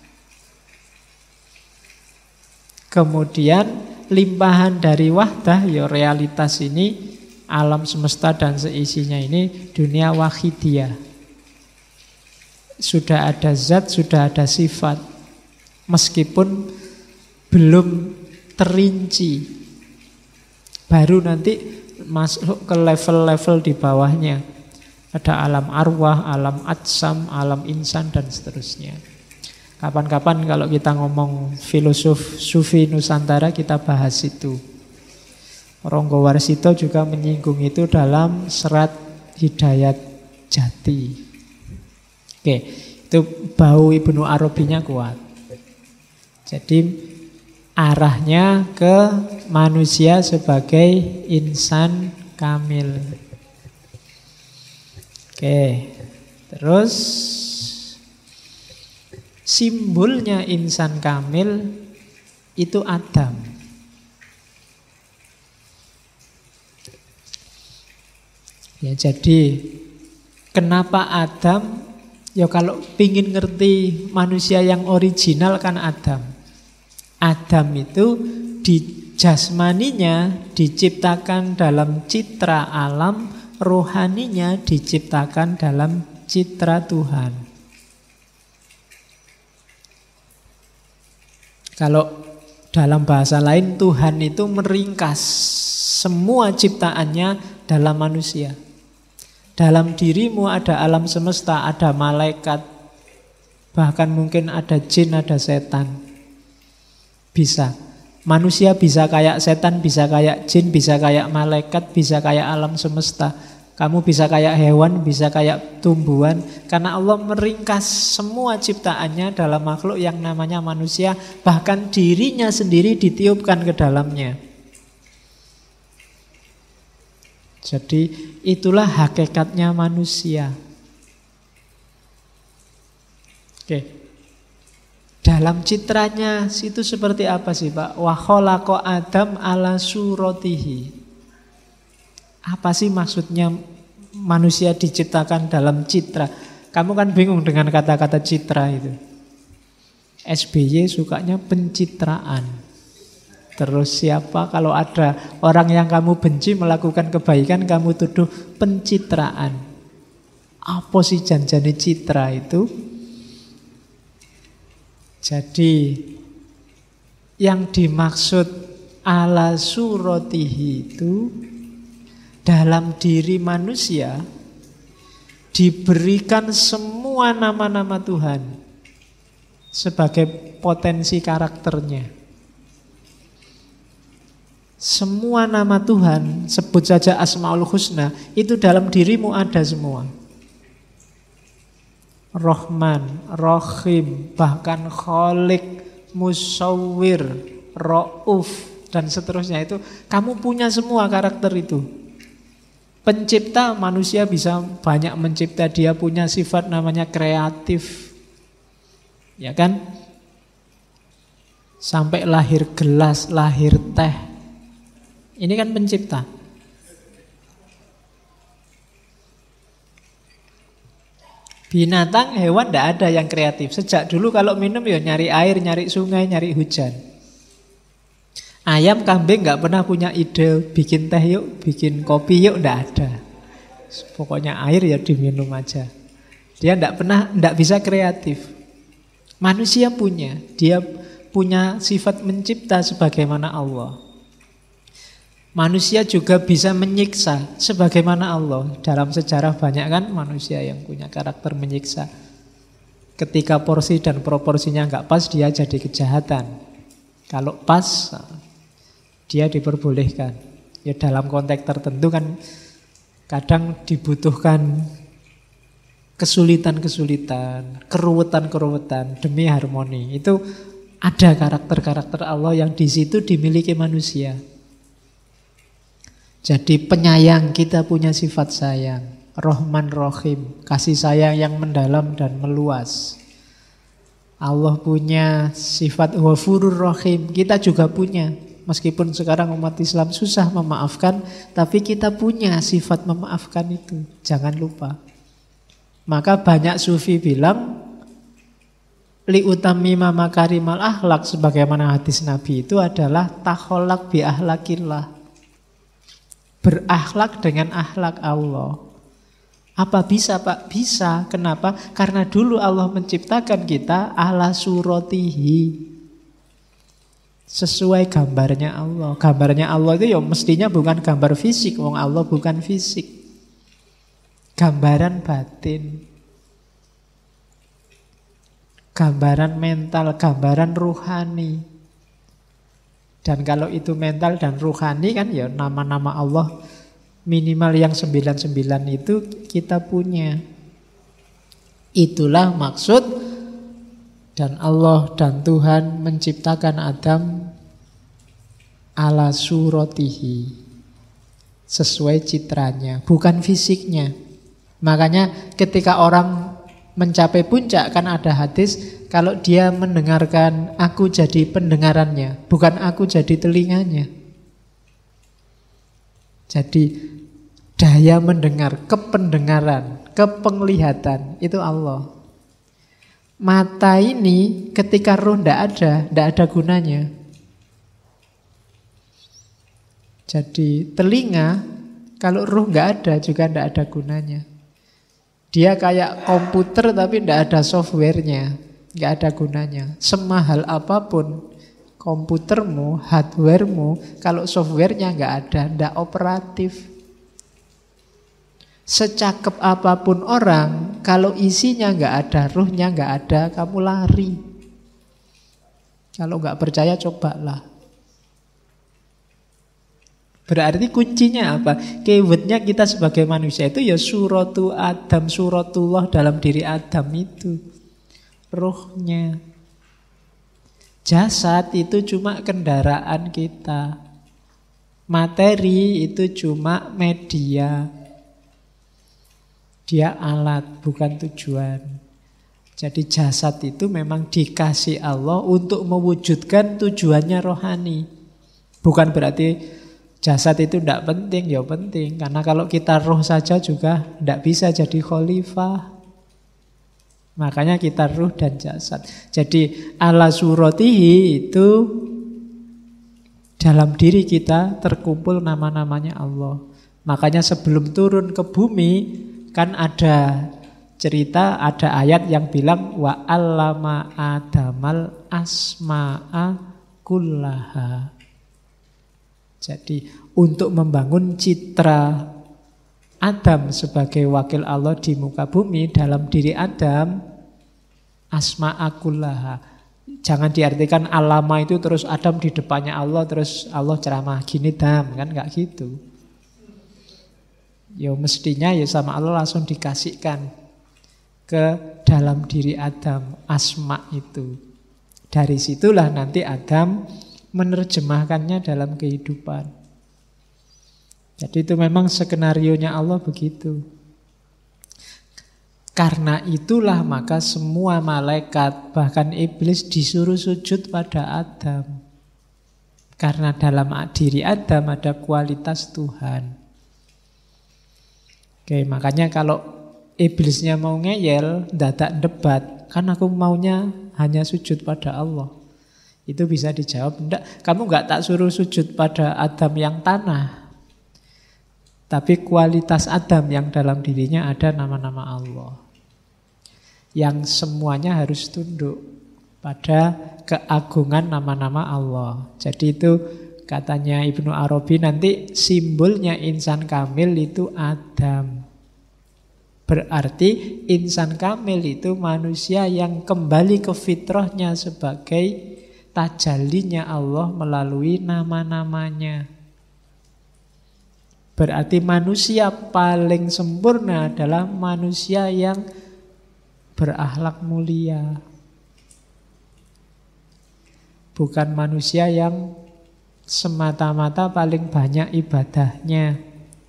Kemudian limpahan dari wahdah, ya realitas ini, alam semesta dan seisinya ini, dunia wahidiyah. Sudah ada zat, sudah ada sifat, meskipun belum terinci. Baru nanti masuk ke level-level di bawahnya. Ada alam arwah, alam ajsam, alam insan, dan seterusnya. Kapan-kapan kalau kita ngomong filosof sufi Nusantara, kita bahas itu. Ronggo Warsito juga menyinggung itu dalam serat Hidayat Jati. Oke, itu bau Ibnu Arabinya kuat. Jadi arahnya ke manusia sebagai insan kamil. Oke, terus simbolnya insan kamil itu Adam. Ya, jadi kenapa Adam? Ya kalau pingin ngerti manusia yang original kan Adam. Adam itu di jasmaninya diciptakan dalam citra alam, rohaninya diciptakan dalam citra Tuhan. Kalau dalam bahasa lain, Tuhan itu meringkas semua ciptaannya dalam manusia. Dalam dirimu ada alam semesta, ada malaikat, bahkan mungkin ada jin, ada setan. Bisa. Manusia bisa kayak setan, bisa kayak jin, bisa kayak malaikat, bisa kayak alam semesta. Kamu bisa kayak hewan, bisa kayak tumbuhan. Karena Allah meringkas semua ciptaannya dalam makhluk yang namanya manusia. Bahkan dirinya sendiri ditiupkan ke dalamnya. Jadi itulah hakikatnya manusia. Oke. Dalam citranya itu seperti apa sih Pak? Wa khalaqa Adam ala suratihi. Apa sih maksudnya manusia diciptakan dalam citra? Kamu kan bingung dengan kata-kata citra itu. SBY sukanya pencitraan. Terus siapa kalau ada orang yang kamu benci melakukan kebaikan, kamu tuduh pencitraan. Apa sih janjane citra itu? Jadi yang dimaksud ala suratihi itu dalam diri manusia diberikan semua nama-nama Tuhan sebagai potensi karakternya. Semua nama Tuhan, sebut saja Asmaul Husna, itu dalam dirimu ada semua. Rahman, Rahim, bahkan Khalik, Musawwir, Ra'uf, dan seterusnya itu. Kamu punya semua karakter itu. Pencipta, manusia bisa banyak mencipta. Dia punya sifat namanya kreatif. Ya kan? Sampai lahir gelas, lahir teh. Ini kan pencipta. Binatang, hewan tidak ada yang kreatif. Sejak dulu kalau minum ya nyari air, nyari sungai, nyari hujan. Ayam, kambing nggak pernah punya ide bikin teh yuk, bikin kopi yuk, tidak ada. Pokoknya air ya diminum aja. Dia tidak bisa kreatif. Manusia punya, dia punya sifat mencipta sebagaimana Allah. Manusia juga bisa menyiksa sebagaimana Allah. Dalam sejarah banyak kan manusia yang punya karakter menyiksa. Ketika porsi dan proporsinya nggak pas, dia jadi kejahatan. Kalau pas, dia diperbolehkan. Ya dalam konteks tertentu kan kadang dibutuhkan kesulitan-kesulitan, keruwetan-keruwetan demi harmoni. Itu ada karakter-karakter Allah yang di situ dimiliki manusia. Jadi penyayang, kita punya sifat sayang. Rahman Rahim, kasih sayang yang mendalam dan meluas. Allah punya sifat Ghafurur Rahim, kita juga punya. Meskipun sekarang umat Islam susah memaafkan, tapi kita punya sifat memaafkan itu. Jangan lupa. Maka banyak sufi bilang li utamima makarimal akhlak, sebagaimana hadis Nabi itu adalah takholak bi ahlakillah. Berakhlak dengan akhlak Allah. Apa bisa Pak? Bisa. Kenapa? Karena dulu Allah menciptakan kita ala suratihi. Sesuai gambarnya Allah. Gambarnya Allah itu ya mestinya bukan gambar fisik. Wong Allah bukan fisik. Gambaran batin. Gambaran mental, gambaran ruhani. Dan kalau itu mental dan ruhani kan ya nama-nama Allah minimal yang 99 itu kita punya. Itulah maksud dan Allah dan Tuhan menciptakan Adam ala suratihi. Sesuai citranya, bukan fisiknya. Makanya ketika orang mencapai puncak kan ada hadis, kalau dia mendengarkan, aku jadi pendengarannya, bukan aku jadi telinganya. Jadi daya mendengar, kependengaran, kepenglihatan, itu Allah. Mata ini ketika roh tidak ada gunanya. Jadi telinga, kalau roh nggak ada juga tidak ada gunanya. Dia kayak komputer tapi tidak ada softwarenya, nggak ada gunanya. Semahal apapun komputermu, hardwaremu, kalau softwarenya nggak ada, tidak operatif. Secakep apapun orang, kalau isinya nggak ada, ruhnya nggak ada, kamu lari. Kalau nggak percaya, cobalah. Berarti kuncinya apa? Keywordnya kita sebagai manusia itu ya suratu Adam, suratullah dalam diri Adam itu. Ruhnya. Jasad itu cuma kendaraan kita. Materi itu cuma media. Dia alat, bukan tujuan. Jadi jasad itu memang dikasih Allah untuk mewujudkan tujuannya rohani. Bukan berarti jasad itu tidak penting, ya penting. Karena kalau kita roh saja juga tidak bisa jadi khalifah. Makanya kita ruh dan jasad. Jadi ala suratihi itu dalam diri kita terkumpul nama-namanya Allah. Makanya sebelum turun ke bumi kan ada cerita, ada ayat yang bilang wa 'allama Adamal asma'a kullaha. Jadi untuk membangun citra Adam sebagai wakil Allah di muka bumi, dalam diri Adam asma'akullaha. Jangan diartikan alama itu terus Adam di depannya Allah, terus Allah ceramah gini dam, kan nggak gitu. Ya mestinya ya sama Allah langsung dikasihkan ke dalam diri Adam asma itu. Dari situlah nanti Adam menerjemahkannya dalam kehidupan. Jadi itu memang skenarionya Allah begitu. Karena itulah maka semua malaikat, bahkan iblis disuruh sujud pada Adam. Karena dalam diri Adam ada kualitas Tuhan. Oke, makanya kalau iblisnya mau ngeyel, dadak debat, kan aku maunya hanya sujud pada Allah. Itu bisa dijawab, enggak, kamu enggak tak suruh sujud pada Adam yang tanah. Tapi kualitas Adam yang dalam dirinya ada nama-nama Allah. Yang semuanya harus tunduk pada keagungan nama-nama Allah. Jadi itu katanya Ibnu Arabi nanti simbolnya insan kamil itu Adam. Berarti insan kamil itu manusia yang kembali ke fitrahnya sebagai tajallinya Allah melalui nama-namanya. Berarti manusia paling sempurna adalah manusia yang berakhlak mulia. Bukan manusia yang semata-mata paling banyak ibadahnya.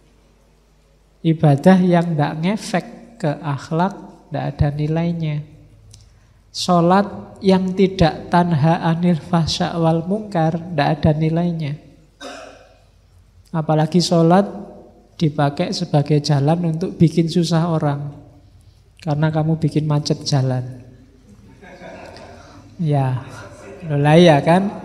Ibadah yang tidak ngefek ke akhlak, tidak ada nilainya. Sholat yang tidak tanha anil fahsya wal mungkar, tidak ada nilainya. Apalagi sholat dipakai sebagai jalan untuk bikin susah orang. Karena kamu bikin macet jalan. Ya, lah ya kan.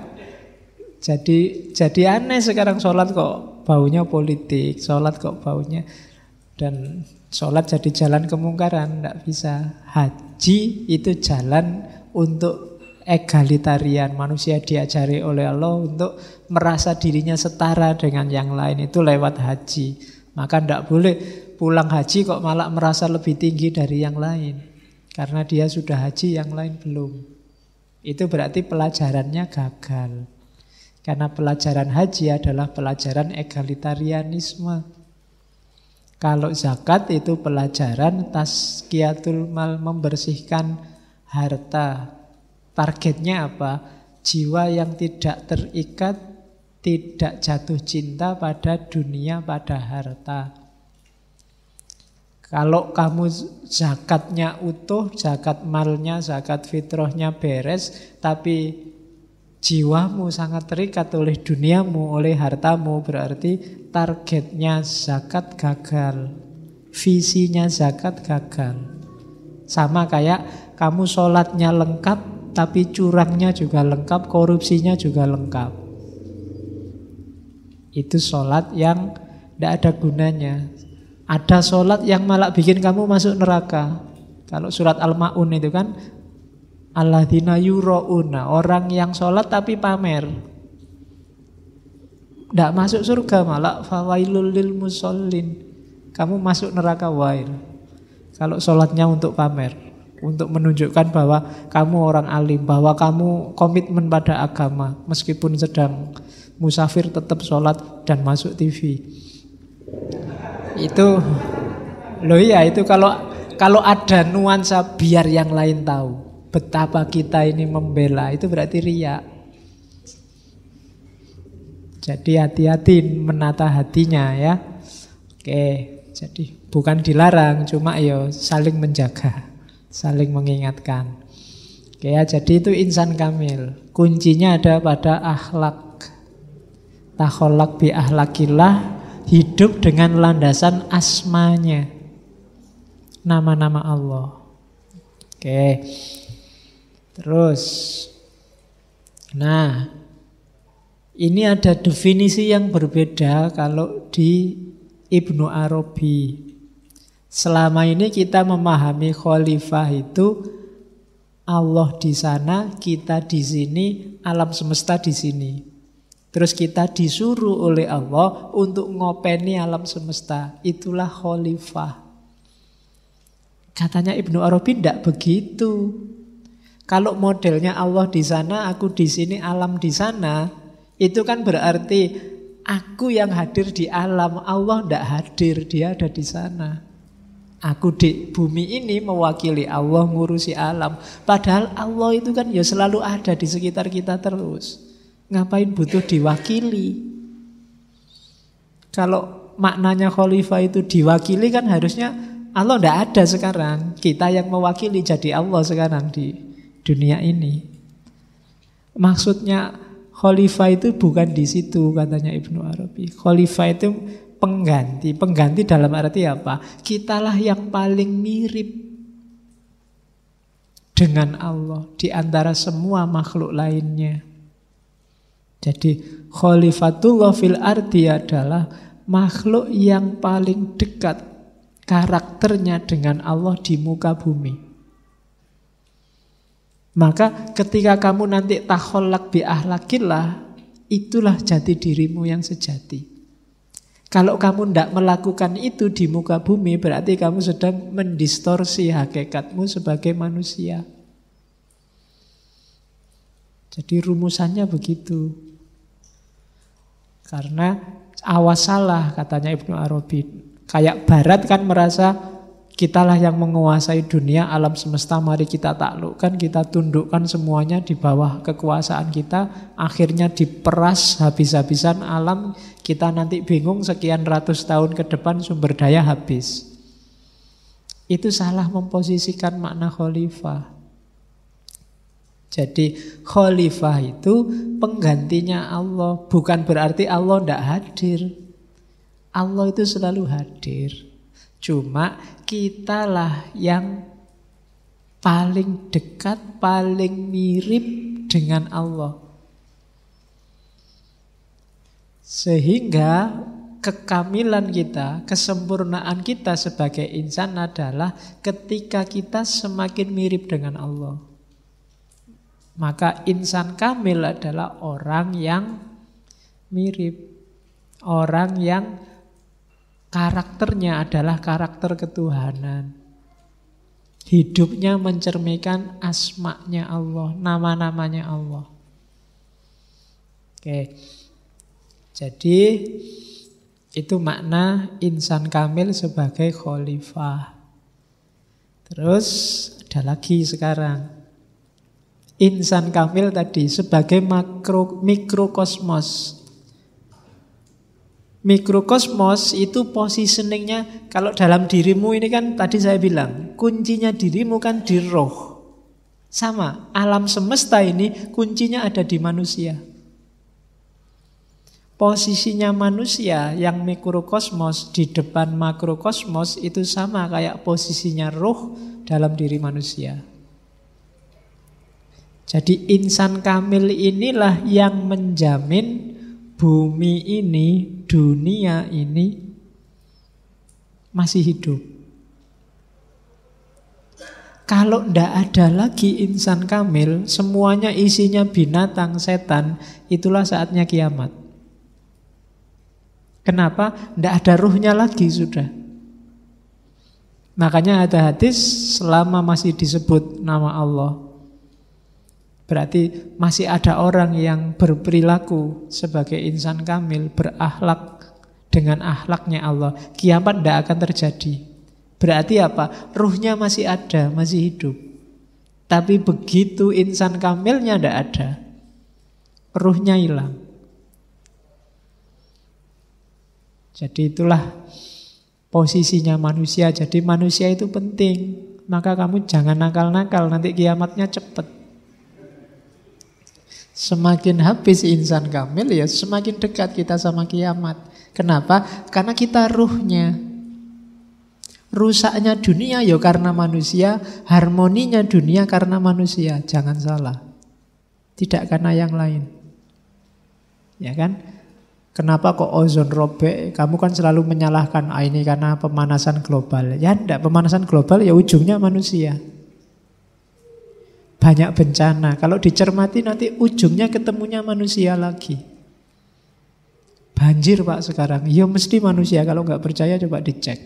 Jadi aneh sekarang sholat kok baunya politik, sholat kok baunya, dan sholat jadi jalan kemungkaran, tidak bisa. Haji itu jalan untuk egalitarian, manusia diajari oleh Allah untuk merasa dirinya setara dengan yang lain, itu lewat haji. Maka tidak boleh pulang haji kok malah merasa lebih tinggi dari yang lain, karena dia sudah haji, yang lain belum. Itu berarti pelajarannya gagal. Karena pelajaran haji adalah pelajaran egalitarianisme. Kalau zakat itu pelajaran tazkiyatul mal, membersihkan harta. Targetnya apa? Jiwa yang tidak terikat, tidak jatuh cinta pada dunia, pada harta. Kalau kamu zakatnya utuh, zakat malnya, zakat fitrahnya beres, tapi jiwamu sangat terikat oleh duniamu, oleh hartamu, berarti targetnya zakat gagal, visinya zakat gagal. Sama kayak kamu sholatnya lengkap, tapi curangnya juga lengkap, korupsinya juga lengkap. Itu sholat yang tidak ada gunanya. Ada sholat yang malah bikin kamu masuk neraka. Kalau surat Al-Ma'un itu kan, alladzina yura'una, orang yang sholat tapi pamer, tidak masuk surga, malah fawailul lil musallin, kamu masuk neraka wail. Kalau sholatnya untuk pamer, untuk menunjukkan bahwa kamu orang alim, bahwa kamu komitmen pada agama, meskipun sedang musafir tetap sholat dan masuk TV. Itu loh ya, itu kalau ada nuansa biar yang lain tahu betapa kita ini membela, itu berarti riya. Jadi hati-hati menata hatinya ya. Oke, jadi bukan dilarang, cuma saling menjaga, saling mengingatkan. Oke ya, jadi itu insan kamil. Kuncinya ada pada akhlak. Takholak bi akhlakillah, hidup dengan landasan asmanya, nama-nama Allah. Oke. Terus, nah, ini ada definisi yang berbeda kalau di Ibnu Arabi. Selama ini kita memahami khalifah itu Allah di sana, kita di sini, alam semesta di sini. Terus kita disuruh oleh Allah untuk ngopeni alam semesta. Itulah khalifah. Katanya Ibnu Arabi tidak begitu. Kalau modelnya Allah di sana, aku di sini, alam di sana, itu kan berarti aku yang hadir di alam, Allah tidak hadir, dia ada di sana. Aku di bumi ini mewakili Allah ngurusi alam. Padahal Allah itu kan ya selalu ada di sekitar kita terus. Ngapain butuh diwakili? Kalau maknanya khalifah itu diwakili, kan harusnya Allah tidak ada sekarang. Kita yang mewakili jadi Allah sekarang di dunia ini. Maksudnya khalifah itu bukan di situ, katanya Ibnu Arabi. Khalifah itu pengganti. Pengganti dalam arti apa? Kitalah yang paling mirip dengan Allah di antara semua makhluk lainnya. Jadi khalifatullah fil ardi adalah makhluk yang paling dekat karakternya dengan Allah di muka bumi. Maka ketika kamu nanti takholak bi ahlakillah, itulah jati dirimu yang sejati. Kalau kamu tidak melakukan itu di muka bumi, berarti kamu sedang mendistorsi hakikatmu sebagai manusia. Jadi rumusannya begitu. Karena awas salah, katanya Ibnu Arabi. Kayak Barat kan merasa kitalah yang menguasai dunia, alam semesta, mari kita taklukkan, kita tundukkan semuanya di bawah kekuasaan kita. Akhirnya diperas habis-habisan alam, kita nanti bingung sekian ratus tahun ke depan sumber daya habis. Itu salah memposisikan makna khalifah. Jadi khalifah itu penggantinya Allah. Bukan berarti Allah tidak hadir. Allah itu selalu hadir. Cuma kitalah yang paling dekat, paling mirip dengan Allah. Sehingga kekamilan kita, kesempurnaan kita sebagai insan adalah ketika kita semakin mirip dengan Allah. Maka insan kamil adalah orang yang mirip, orang yang karakternya adalah karakter ketuhanan. Hidupnya mencerminkan asma'nya Allah, nama-namanya Allah. Oke. Jadi itu makna insan kamil sebagai khalifah. Terus ada lagi sekarang. Insan kamil tadi sebagai mikrokosmos. Mikrokosmos itu positioningnya, kalau dalam dirimu ini kan tadi saya bilang, kuncinya dirimu kan di roh. Sama, alam semesta ini kuncinya ada di manusia. Posisinya manusia yang mikrokosmos di depan makrokosmos itu sama kayak posisinya roh dalam diri manusia. Jadi insan kamil inilah yang menjamin bumi ini, dunia ini masih hidup. Kalau ndak ada lagi insan kamil, semuanya isinya binatang, setan, itulah saatnya kiamat. Kenapa? Ndak ada ruhnya lagi sudah. Makanya ada hadis, selama masih disebut nama Allah, berarti masih ada orang yang berperilaku sebagai insan kamil, berakhlak dengan akhlaknya Allah. Kiamat tidak akan terjadi. Berarti apa? Ruhnya masih ada, masih hidup. Tapi begitu insan kamilnya tidak ada, ruhnya hilang. Jadi itulah posisinya manusia. Jadi manusia itu penting. Maka kamu jangan nakal-nakal, nanti kiamatnya cepat. Semakin habis insan kamil, ya semakin dekat kita sama kiamat. Kenapa? Karena kita ruhnya. Rusaknya dunia ya karena manusia, harmoninya dunia karena manusia. Jangan salah. Tidak karena yang lain. Ya kan? Kenapa kok ozon robek? Kamu kan selalu menyalahkan, ini karena pemanasan global. Ya enggak, pemanasan global ya ujungnya manusia. Banyak bencana. Kalau dicermati nanti ujungnya ketemunya manusia lagi. Banjir Pak sekarang. Ya mesti manusia. Kalau nggak percaya coba dicek.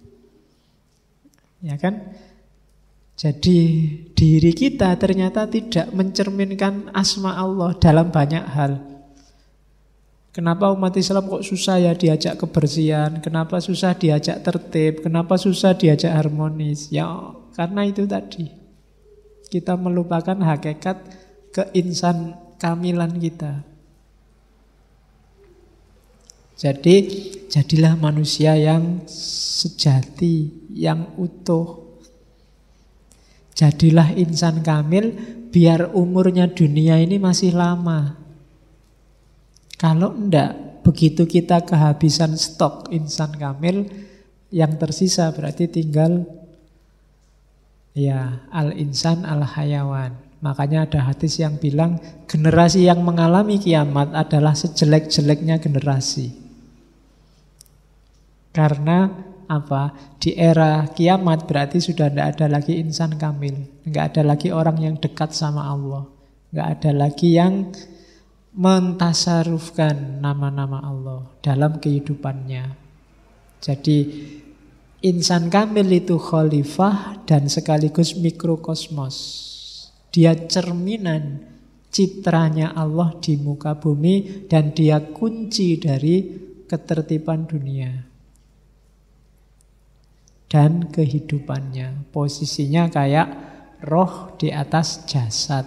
Ya kan? Jadi diri kita ternyata tidak mencerminkan asma Allah dalam banyak hal. Kenapa umat Islam kok susah ya diajak kebersihan? Kenapa susah diajak tertib? Kenapa susah diajak harmonis? Ya karena itu tadi. Kita melupakan hakikat keinsan kamilan kita. Jadi jadilah manusia yang sejati, yang utuh. Jadilah insan kamil biar umurnya dunia ini masih lama. Kalau enggak, begitu kita kehabisan stok insan kamil, yang tersisa berarti tinggal ya al-insan al-hayawan. Makanya ada hadis yang bilang generasi yang mengalami kiamat adalah sejelek-jeleknya generasi. Karena apa? Di era kiamat berarti sudah tidak ada lagi insan kamil. Enggak ada lagi orang yang dekat sama Allah. Enggak ada lagi yang mentasarufkan nama-nama Allah dalam kehidupannya. Jadi insan kamil itu khalifah dan sekaligus mikrokosmos. Dia cerminan citranya Allah di muka bumi dan dia kunci dari ketertiban dunia dan kehidupannya. Posisinya kayak roh di atas jasad.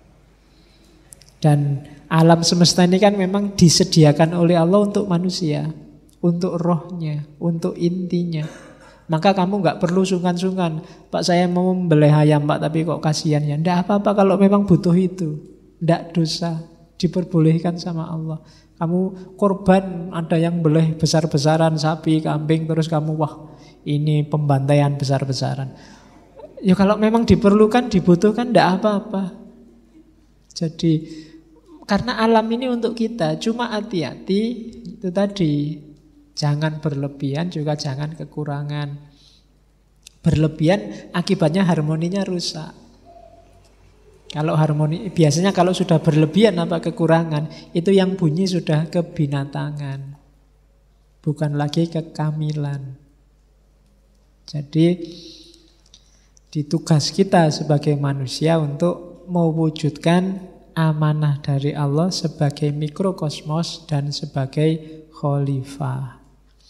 Dan alam semesta ini kan memang disediakan oleh Allah untuk manusia, untuk rohnya, untuk intinya. Maka kamu nggak perlu sungkan-sungkan. Pak saya mau membelih ayam Pak, tapi kok kasihan ya. Nggak apa-apa kalau memang butuh itu. Nggak dosa, diperbolehkan sama Allah. Kamu korban, ada yang beleh besar-besaran sapi, kambing, terus kamu wah ini pembantaian besar-besaran. Ya kalau memang diperlukan, dibutuhkan, nggak apa-apa. Jadi karena alam ini untuk kita, cuma hati-hati itu tadi, jangan berlebihan juga jangan kekurangan. Berlebihan akibatnya harmoninya rusak. Kalau harmoni, biasanya kalau sudah berlebihan apa kekurangan, itu yang bunyi sudah kebinatangan, bukan lagi kekamilan. Jadi ditugas kita sebagai manusia untuk mewujudkan amanah dari Allah sebagai mikrokosmos dan sebagai khalifah.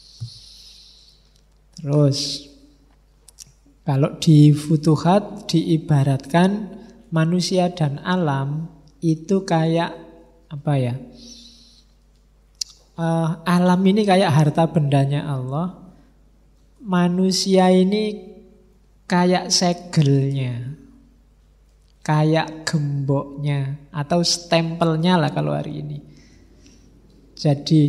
Terus kalau di Futuhat diibaratkan manusia dan alam itu kayak apa ya? Alam ini kayak harta bendanya Allah. Manusia ini kayak segelnya. kayak gemboknya atau stempelnya lah kalau hari ini. Jadi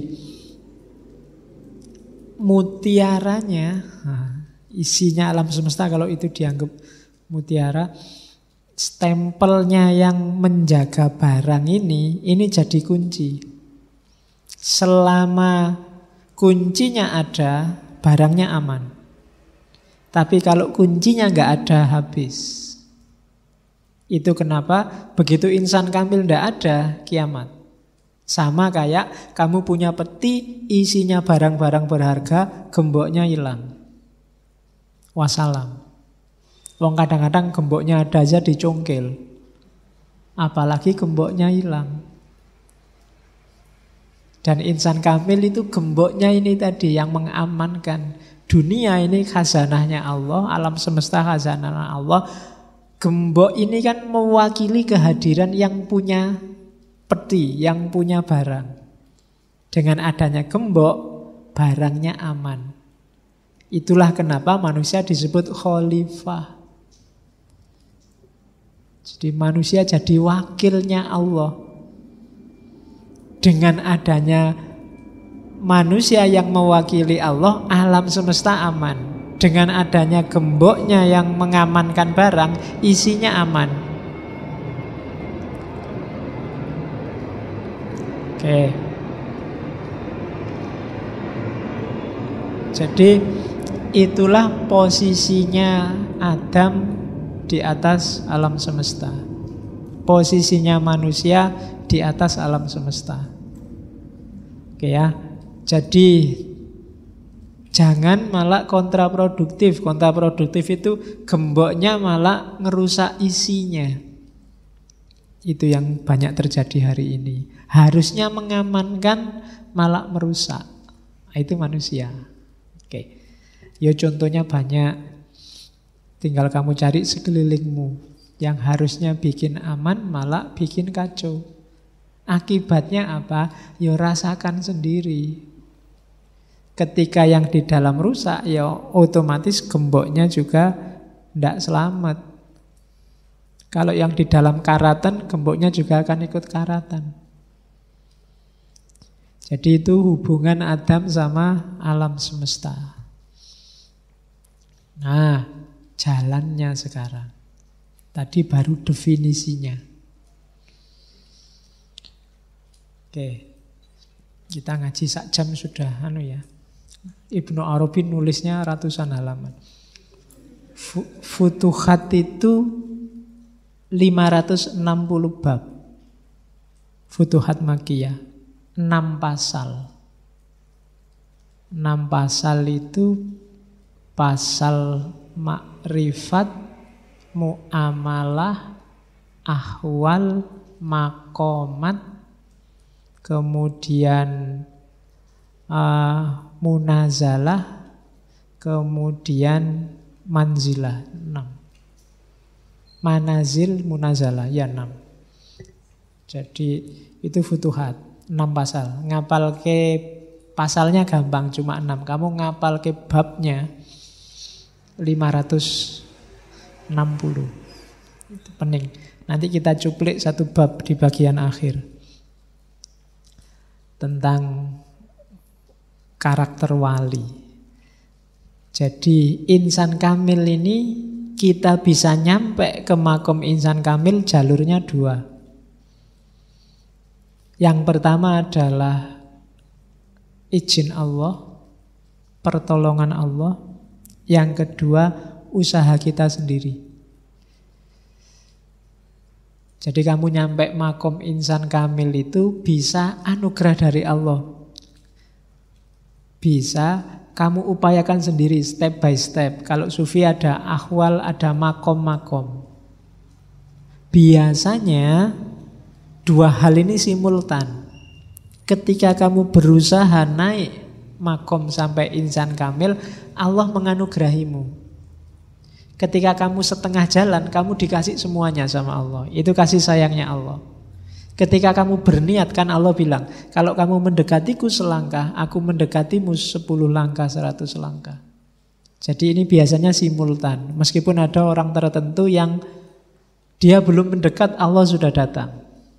mutiaranya, isinya alam semesta kalau itu dianggap mutiara, stempelnya yang menjaga barang ini jadi kunci. Selama kuncinya ada, barangnya aman. Tapi kalau kuncinya nggak ada, habis. Itu kenapa begitu insan kamil nggak ada, kiamat. Sama kayak kamu punya peti, isinya barang-barang berharga, gemboknya hilang. Wassalam. Wong kadang-kadang gemboknya ada aja dicongkel. Apalagi gemboknya hilang. Dan insan kamil itu gemboknya ini tadi yang mengamankan. Dunia ini khazanahnya Allah, alam semesta khazanah Allah. Gembok ini kan mewakili kehadiran yang punya peti, yang punya barang. Dengan adanya gembok, barangnya aman. Itulah kenapa manusia disebut khalifah. Jadi manusia jadi wakilnya Allah. Dengan adanya manusia yang mewakili Allah, alam semesta aman. Dengan adanya gemboknya yang mengamankan barang, isinya aman. Oke. Jadi itulah posisinya Adam di atas alam semesta. Posisinya manusia di atas alam semesta. Oke ya. Jadi jangan malah kontraproduktif. Kontraproduktif itu gemboknya malah ngerusak isinya. Itu yang banyak terjadi hari ini. Harusnya mengamankan malah merusak. Itu manusia. Oke. Ya contohnya banyak. Tinggal kamu cari sekelilingmu. Yang harusnya bikin aman malah bikin kacau. Akibatnya apa? Ya rasakan sendiri. Ketika yang di dalam rusak, ya otomatis gemboknya juga tidak selamat. Kalau yang di dalam karatan, gemboknya juga akan ikut karatan. Jadi itu hubungan Adam sama alam semesta. Nah, jalannya sekarang. Tadi baru definisinya. Oke, kita ngaji sak jam sudah ya. Ibnu Arabi nulisnya ratusan halaman. Futuhat itu 560 bab. Futuhat Makkiyah 6 pasal. 6 pasal itu pasal makrifat, muamalah, ahwal, makomat, kemudian munazalah, kemudian manzilah 6. Manazil, munazalah ya 6. Jadi itu futuhat 6 pasal. Ngapal ke pasalnya gampang cuma 6. Kamu ngapal ke babnya 560. Itu penting. Nanti kita cuplik satu bab di bagian akhir tentang karakter wali. Jadi insan kamil ini kita bisa nyampe ke makom insan kamil jalurnya 2. Yang pertama adalah izin Allah, pertolongan Allah. Yang kedua usaha kita sendiri. Jadi kamu nyampe makom insan kamil itu bisa anugerah dari Allah. Bisa kamu upayakan sendiri step by step. Kalau sufi ada ahwal, ada makom-makom. Biasanya 2 hal ini simultan. Ketika kamu berusaha naik makom sampai insan kamil, Allah menganugerahimu. Ketika kamu setengah jalan, kamu dikasih semuanya sama Allah. Itu kasih sayangnya Allah. Ketika kamu berniat, kan Allah bilang, kalau kamu mendekatiku selangkah, aku mendekatimu 10 langkah, 100 langkah. Jadi ini biasanya simultan. Meskipun ada orang tertentu yang Dia belum mendekat, Allah sudah datang.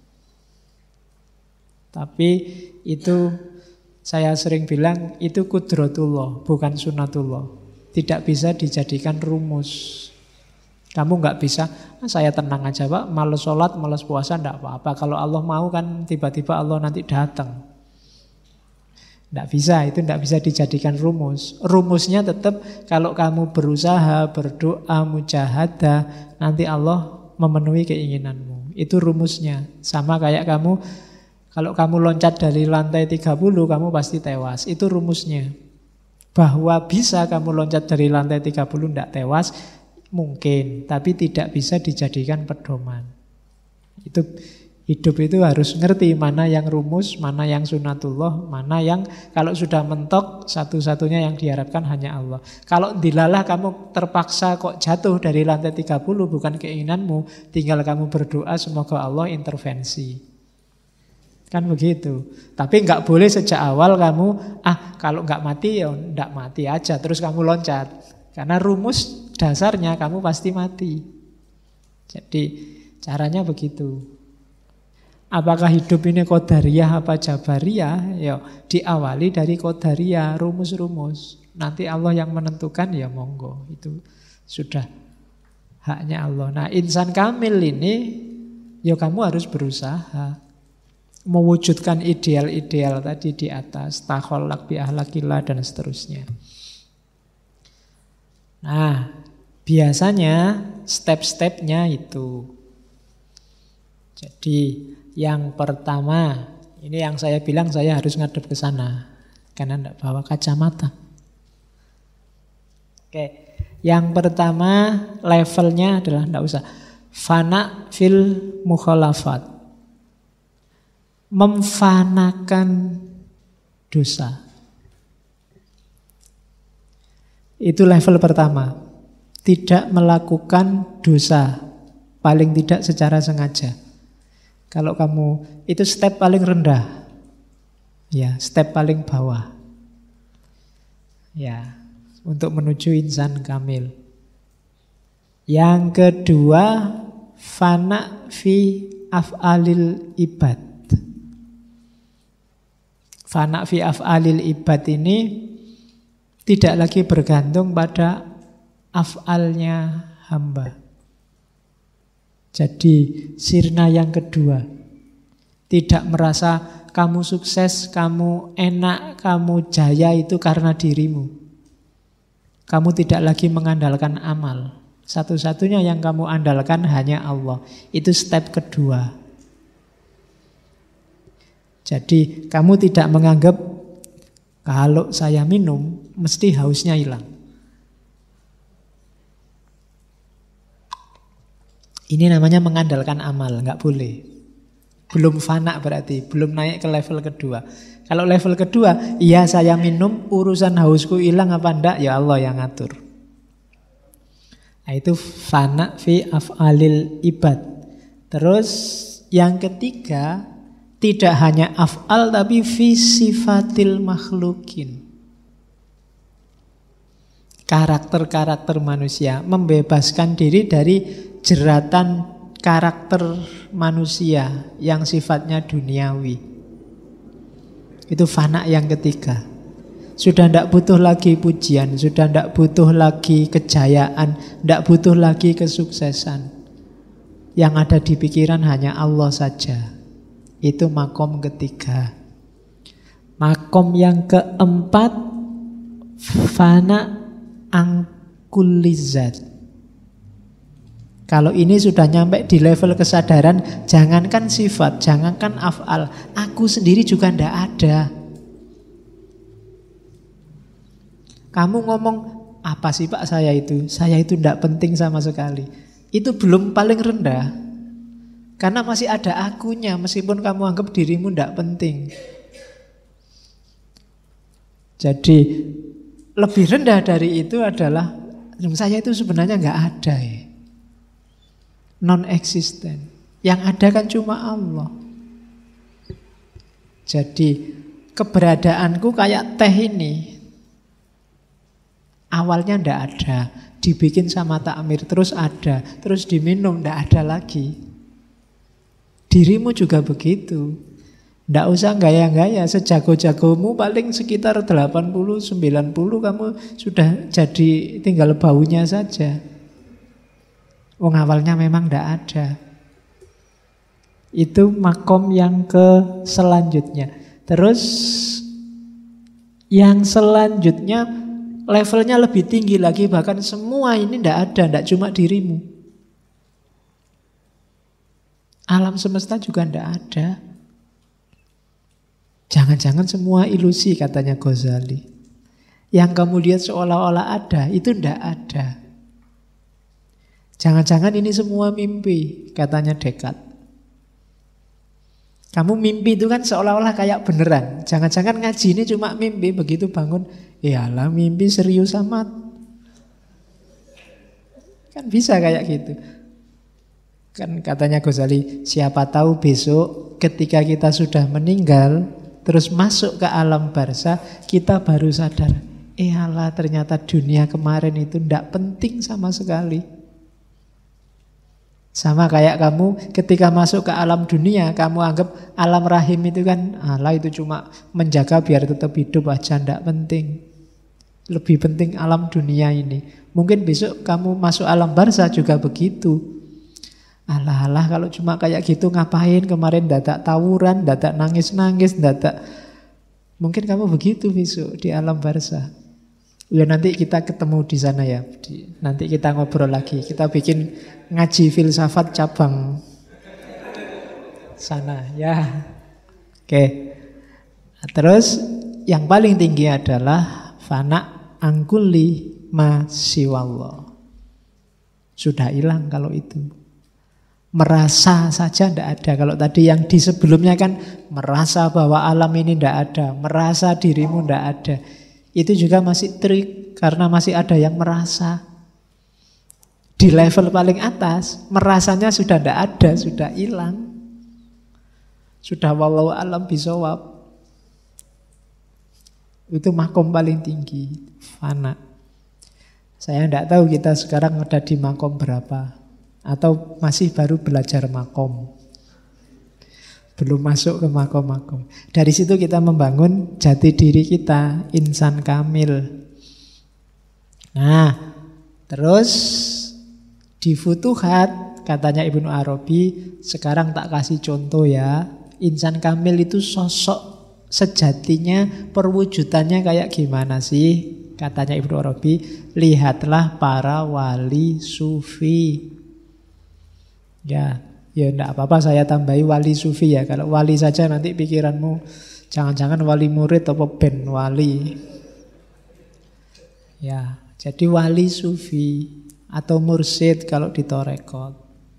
Tapi itu saya sering bilang itu kudratullah, bukan sunatullah. Tidak bisa dijadikan rumus. Kamu nggak bisa, saya tenang aja Pak, malas sholat, malas puasa, enggak apa-apa. Kalau Allah mau kan tiba-tiba Allah nanti datang. Enggak bisa, itu enggak bisa dijadikan rumus. Rumusnya tetap kalau kamu berusaha, berdoa, mujahadah, nanti Allah memenuhi keinginanmu. Itu rumusnya. Sama kayak kamu, kalau kamu loncat dari lantai 30, kamu pasti tewas. Itu rumusnya. Bahwa bisa kamu loncat dari lantai 30 enggak tewas, mungkin, tapi tidak bisa dijadikan pedoman. Itu hidup itu harus ngerti mana yang rumus, mana yang sunatullah, mana yang kalau sudah mentok satu-satunya yang diharapkan hanya Allah. Kalau dilalah kamu terpaksa kok jatuh dari lantai 30 bukan keinginanmu, tinggal kamu berdoa semoga Allah intervensi. Kan begitu. Tapi nggak boleh sejak awal kamu kalau nggak mati ya nggak mati aja terus kamu loncat. Karena rumus dasarnya kamu pasti mati. Jadi caranya begitu. Apakah hidup ini qadariyah apa jabariyah? Ya diawali dari qadariyah, rumus-rumus. Nanti Allah yang menentukan ya monggo. Itu sudah haknya Allah. Nah, insan kamil ini ya kamu harus berusaha mewujudkan ideal-ideal tadi di atas, takholak bi ahlakillah dan seterusnya. Nah, biasanya step-stepnya itu. Jadi yang pertama, ini yang saya bilang saya harus ngadep ke sana karena tidak bawa kacamata. Oke, yang pertama levelnya adalah tidak usah fana fil mukhalafat, memfanakan dosa. Itu level pertama. Tidak melakukan dosa, paling tidak secara sengaja. Kalau kamu, itu step paling rendah. Ya, step paling bawah. Ya, untuk menuju insan kamil. Yang kedua, fana fi af'alil ibad. Fana fi af'alil ibad ini tidak lagi bergantung pada af'alnya hamba. Jadi sirna yang kedua, tidak merasa kamu sukses, kamu enak, kamu jaya itu karena dirimu. Kamu tidak lagi mengandalkan amal. Satu-satunya yang kamu andalkan hanya Allah. Itu step kedua. Jadi kamu tidak menganggap kalau saya minum, mesti hausnya hilang. Ini namanya mengandalkan amal, nggak boleh. Belum fana berarti, belum naik ke level kedua. Kalau level kedua, iya saya minum, urusan hausku hilang apa enggak, ya Allah yang ngatur. Nah, itu fana fi af'alil ibad. Terus yang ketiga, tidak hanya af'al tapi fi sifatil makhlukin. Karakter-karakter manusia, membebaskan diri dari jeratan karakter manusia yang sifatnya duniawi. Itu fana yang ketiga. Sudah tidak butuh lagi pujian, sudah tidak butuh lagi kejayaan, tidak butuh lagi kesuksesan. Yang ada di pikiran hanya Allah saja. Itu makom ketiga. Makom yang keempat, fana angkulizat. Kalau ini sudah nyampe di level kesadaran, jangankan sifat, jangankan af'al, aku sendiri juga tidak ada. Kamu ngomong, apa sih Pak saya itu? Saya itu tidak penting sama sekali. Itu belum paling rendah. Karena masih ada akunya, meskipun kamu anggap dirimu tidak penting. Jadi lebih rendah dari itu adalah saya itu sebenarnya nggak ada ya. Non-existent. Yang ada kan cuma Allah. Jadi keberadaanku kayak teh ini. Awalnya ndak ada, dibikin sama takmir, terus ada, terus diminum, tidak ada lagi. Dirimu juga begitu. Tidak usah gaya-gaya, sejago-jagomu paling sekitar 80-90 kamu sudah jadi tinggal baunya saja. Wong awalnya memang tidak ada. Itu makom yang ke selanjutnya. Terus yang selanjutnya levelnya lebih tinggi lagi, bahkan semua ini tidak ada, tidak cuma dirimu. Alam semesta juga tidak ada. Jangan-jangan semua ilusi, katanya Ghazali. Yang kamu lihat seolah-olah ada, itu tidak ada. Jangan-jangan ini semua mimpi, katanya Descartes. Kamu mimpi itu kan seolah-olah kayak beneran. Jangan-jangan ngaji ini cuma mimpi, begitu bangun, iyalah mimpi serius amat. Kan bisa kayak gitu. Kan katanya Ghazali, siapa tahu besok ketika kita sudah meninggal, terus masuk ke alam barzah, kita baru sadar, iyalah ternyata dunia kemarin itu tidak penting sama sekali. Sama kayak kamu ketika masuk ke alam dunia, kamu anggap alam rahim itu kan, alah itu cuma menjaga biar tetap hidup aja, tidak penting. Lebih penting alam dunia ini. Mungkin besok kamu masuk alam barzah juga begitu. Alah kalau cuma kayak gitu ngapain kemarin dadak tawuran, dadak nangis-nangis, dadak. Mungkin kamu begitu besok di alam barzah. Ya nanti kita ketemu di sana ya. Nanti kita ngobrol lagi. Kita bikin ngaji filsafat cabang sana ya. Oke. Terus yang paling tinggi adalah fana angkuli ma siwallah. Sudah hilang kalau itu. Merasa saja tidak ada. Kalau tadi yang di sebelumnya kan merasa bahwa alam ini tidak ada, merasa dirimu tidak ada. Itu juga masih trik karena masih ada yang merasa. Di level paling atas merasanya sudah tidak ada, sudah hilang. Sudah wallahu alam bisawab. Itu makom paling tinggi, fana. Saya tidak tahu kita sekarang ada di makom berapa. Atau masih baru belajar makom, belum masuk ke makom-makom. Dari situ kita membangun jati diri kita, insan kamil. Nah, terus di Futuhat, katanya Ibnu Arabi, sekarang tak kasih contoh ya. Insan kamil itu sosok sejatinya, perwujudannya kayak gimana sih? Katanya Ibnu Arabi, lihatlah para wali sufi. Ya enggak apa-apa saya tambahi wali sufi ya. Kalau wali saja nanti pikiranmu jangan-jangan wali murid atau ben wali. Ya, jadi wali sufi atau mursyid kalau di Torekot.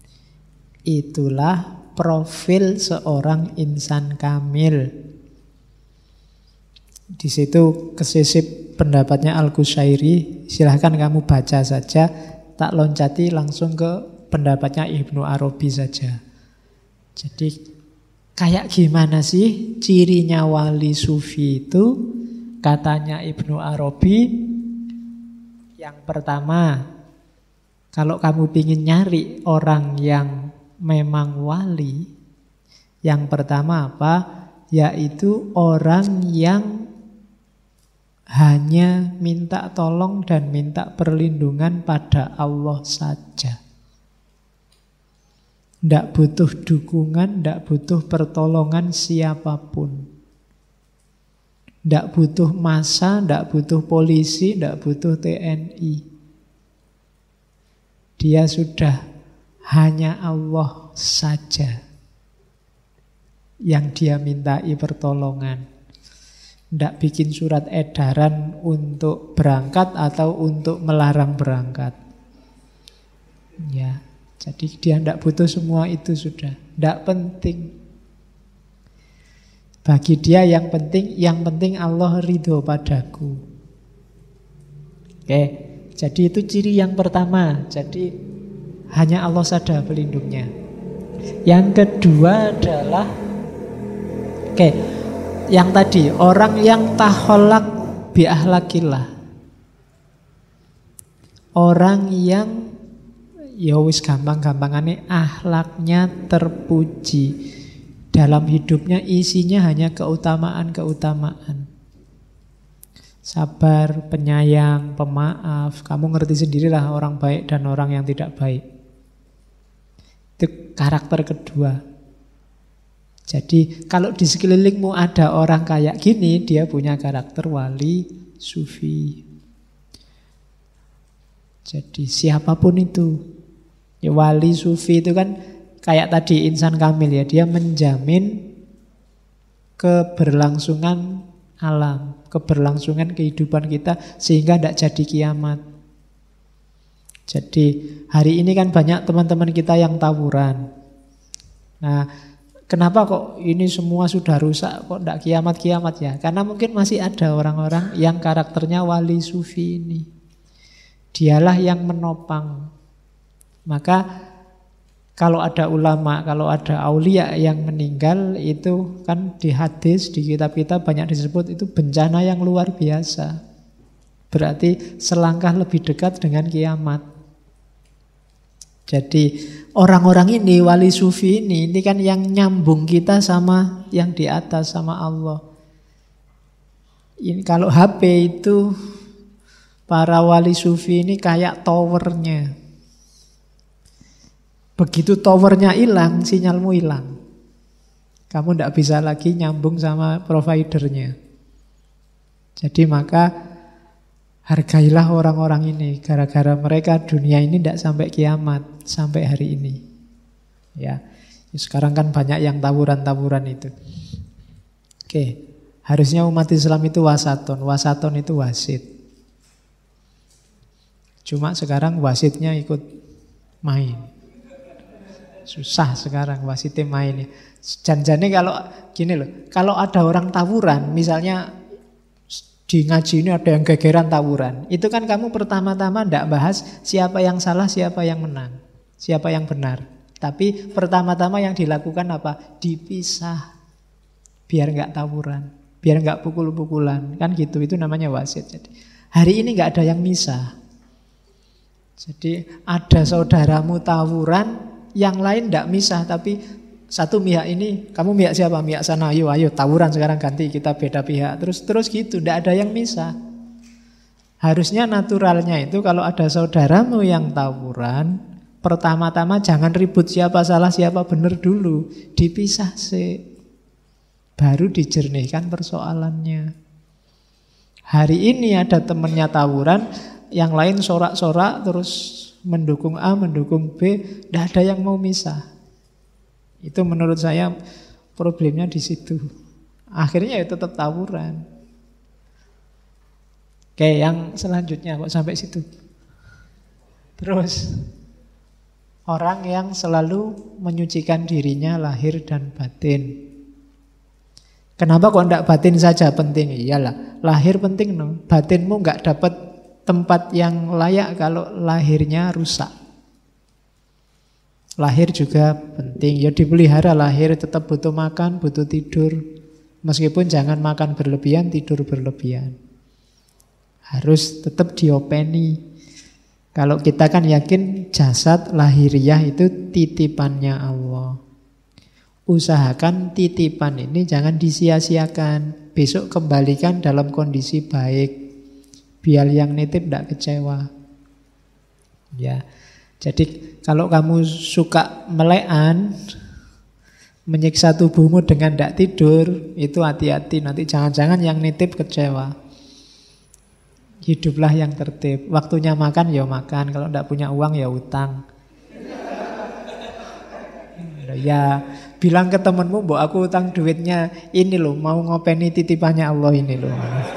Itulah profil seorang insan kamil. Di situ kesisip pendapatnya Al-Qushairi. Silahkan kamu baca saja. Tak loncati langsung ke pendapatnya Ibnu Arabi saja. Jadi kayak gimana sih cirinya wali sufi itu? Katanya Ibnu Arabi, yang pertama, kalau kamu ingin nyari orang yang memang wali, yang pertama apa? Yaitu orang yang hanya minta tolong dan minta perlindungan pada Allah saja. Tidak butuh dukungan, tidak butuh pertolongan siapapun. Tidak butuh massa, tidak butuh polisi, tidak butuh TNI. Dia sudah hanya Allah saja yang dia mintai pertolongan. Tidak bikin surat edaran untuk berangkat atau untuk melarang berangkat. Ya. Jadi dia tidak butuh semua itu sudah. Tidak penting. Bagi dia yang penting Allah ridho padaku. Oke, jadi itu ciri yang pertama. Jadi hanya Allah saja pelindungnya. Yang kedua adalah yang tadi, orang yang taholak bi ahlakillah. Orang yang ya wis gampang-gampangane akhlaknya terpuji. Dalam hidupnya isinya hanya keutamaan-keutamaan. Sabar, penyayang, pemaaf. Kamu ngerti sendirilah orang baik dan orang yang tidak baik. Itu karakter kedua. Jadi kalau di sekelilingmu ada orang kayak gini, dia punya karakter wali sufi. Jadi siapapun itu, ya wali sufi itu kan kayak tadi insan kamil ya, dia menjamin keberlangsungan alam, keberlangsungan kehidupan kita sehingga tidak jadi kiamat. Jadi hari ini kan banyak teman-teman kita yang tawuran. Nah, kenapa kok ini semua sudah rusak, kok tidak kiamat-kiamat ya? Karena mungkin masih ada orang-orang yang karakternya wali sufi ini. Dialah yang menopang. Maka kalau ada ulama, kalau ada aulia yang meninggal, itu kan di hadis, di kitab kita banyak disebut itu bencana yang luar biasa. Berarti selangkah lebih dekat dengan kiamat. Jadi orang-orang ini, wali sufi ini kan yang nyambung kita sama yang di atas, sama Allah. Ini kalau HP itu, para wali sufi ini kayak towernya. Begitu towernya hilang, sinyalmu hilang. Kamu tidak bisa lagi nyambung sama providernya. Jadi maka hargailah orang-orang ini. Gara-gara mereka dunia ini tidak sampai kiamat, sampai hari ini. Ya, sekarang kan banyak yang tawuran-tawuran itu. Oke, harusnya umat Islam itu wasaton. Wasaton itu wasit. Cuma sekarang wasitnya ikut main. Susah sekarang wasitnya main. Janjane kalau gini loh, kalau ada orang tawuran, misalnya di ngaji ini ada yang gegeran tawuran, itu kan kamu pertama-tama tidak bahas siapa yang salah, siapa yang menang, siapa yang benar. Tapi pertama-tama yang dilakukan apa? Dipisah, biar nggak tawuran, biar nggak pukul-pukulan, kan gitu. Itu namanya wasit. Jadi hari ini nggak ada yang misah. Jadi ada saudaramu tawuran, yang lain tidak misah, tapi satu pihak ini, kamu pihak siapa? Pihak sana, ayo tawuran sekarang ganti, kita beda pihak. Terus gitu, tidak ada yang misah. Harusnya naturalnya itu kalau ada saudaramu yang tawuran, pertama-tama jangan ribut siapa salah siapa benar dulu, dipisah sih, baru dijernihkan persoalannya. Hari ini ada temannya tawuran, yang lain sorak-sorak terus mendukung A, mendukung B, tidak ada yang mau misah. Itu menurut saya problemnya di situ. Akhirnya ya tetap tawuran. Oke, yang selanjutnya kok sampai situ. Terus orang yang selalu menyucikan dirinya lahir dan batin. Kenapa kok tidak batin saja penting? Iyalah, lahir penting no. Batinmu nggak dapat tempat yang layak kalau lahirnya rusak. Lahir juga penting. Ya dipelihara lahir, tetap butuh makan, butuh tidur. Meskipun jangan makan berlebihan, tidur berlebihan. Harus tetap diopeni. Kalau kita kan yakin jasad lahiriah itu titipannya Allah. Usahakan titipan ini jangan disia-siakan. Besok kembalikan dalam kondisi baik. Biar yang nitip tidak kecewa. Ya. Jadi kalau kamu suka melekan, menyiksa tubuhmu dengan tidak tidur, itu hati-hati, nanti jangan-jangan yang nitip kecewa. Hiduplah yang tertib. Waktunya makan ya makan, kalau tidak punya uang ya utang. Ya, bilang ke temenmu, "Mbok aku utang duitnya ini loh, mau ngopeni titipannya Allah ini loh."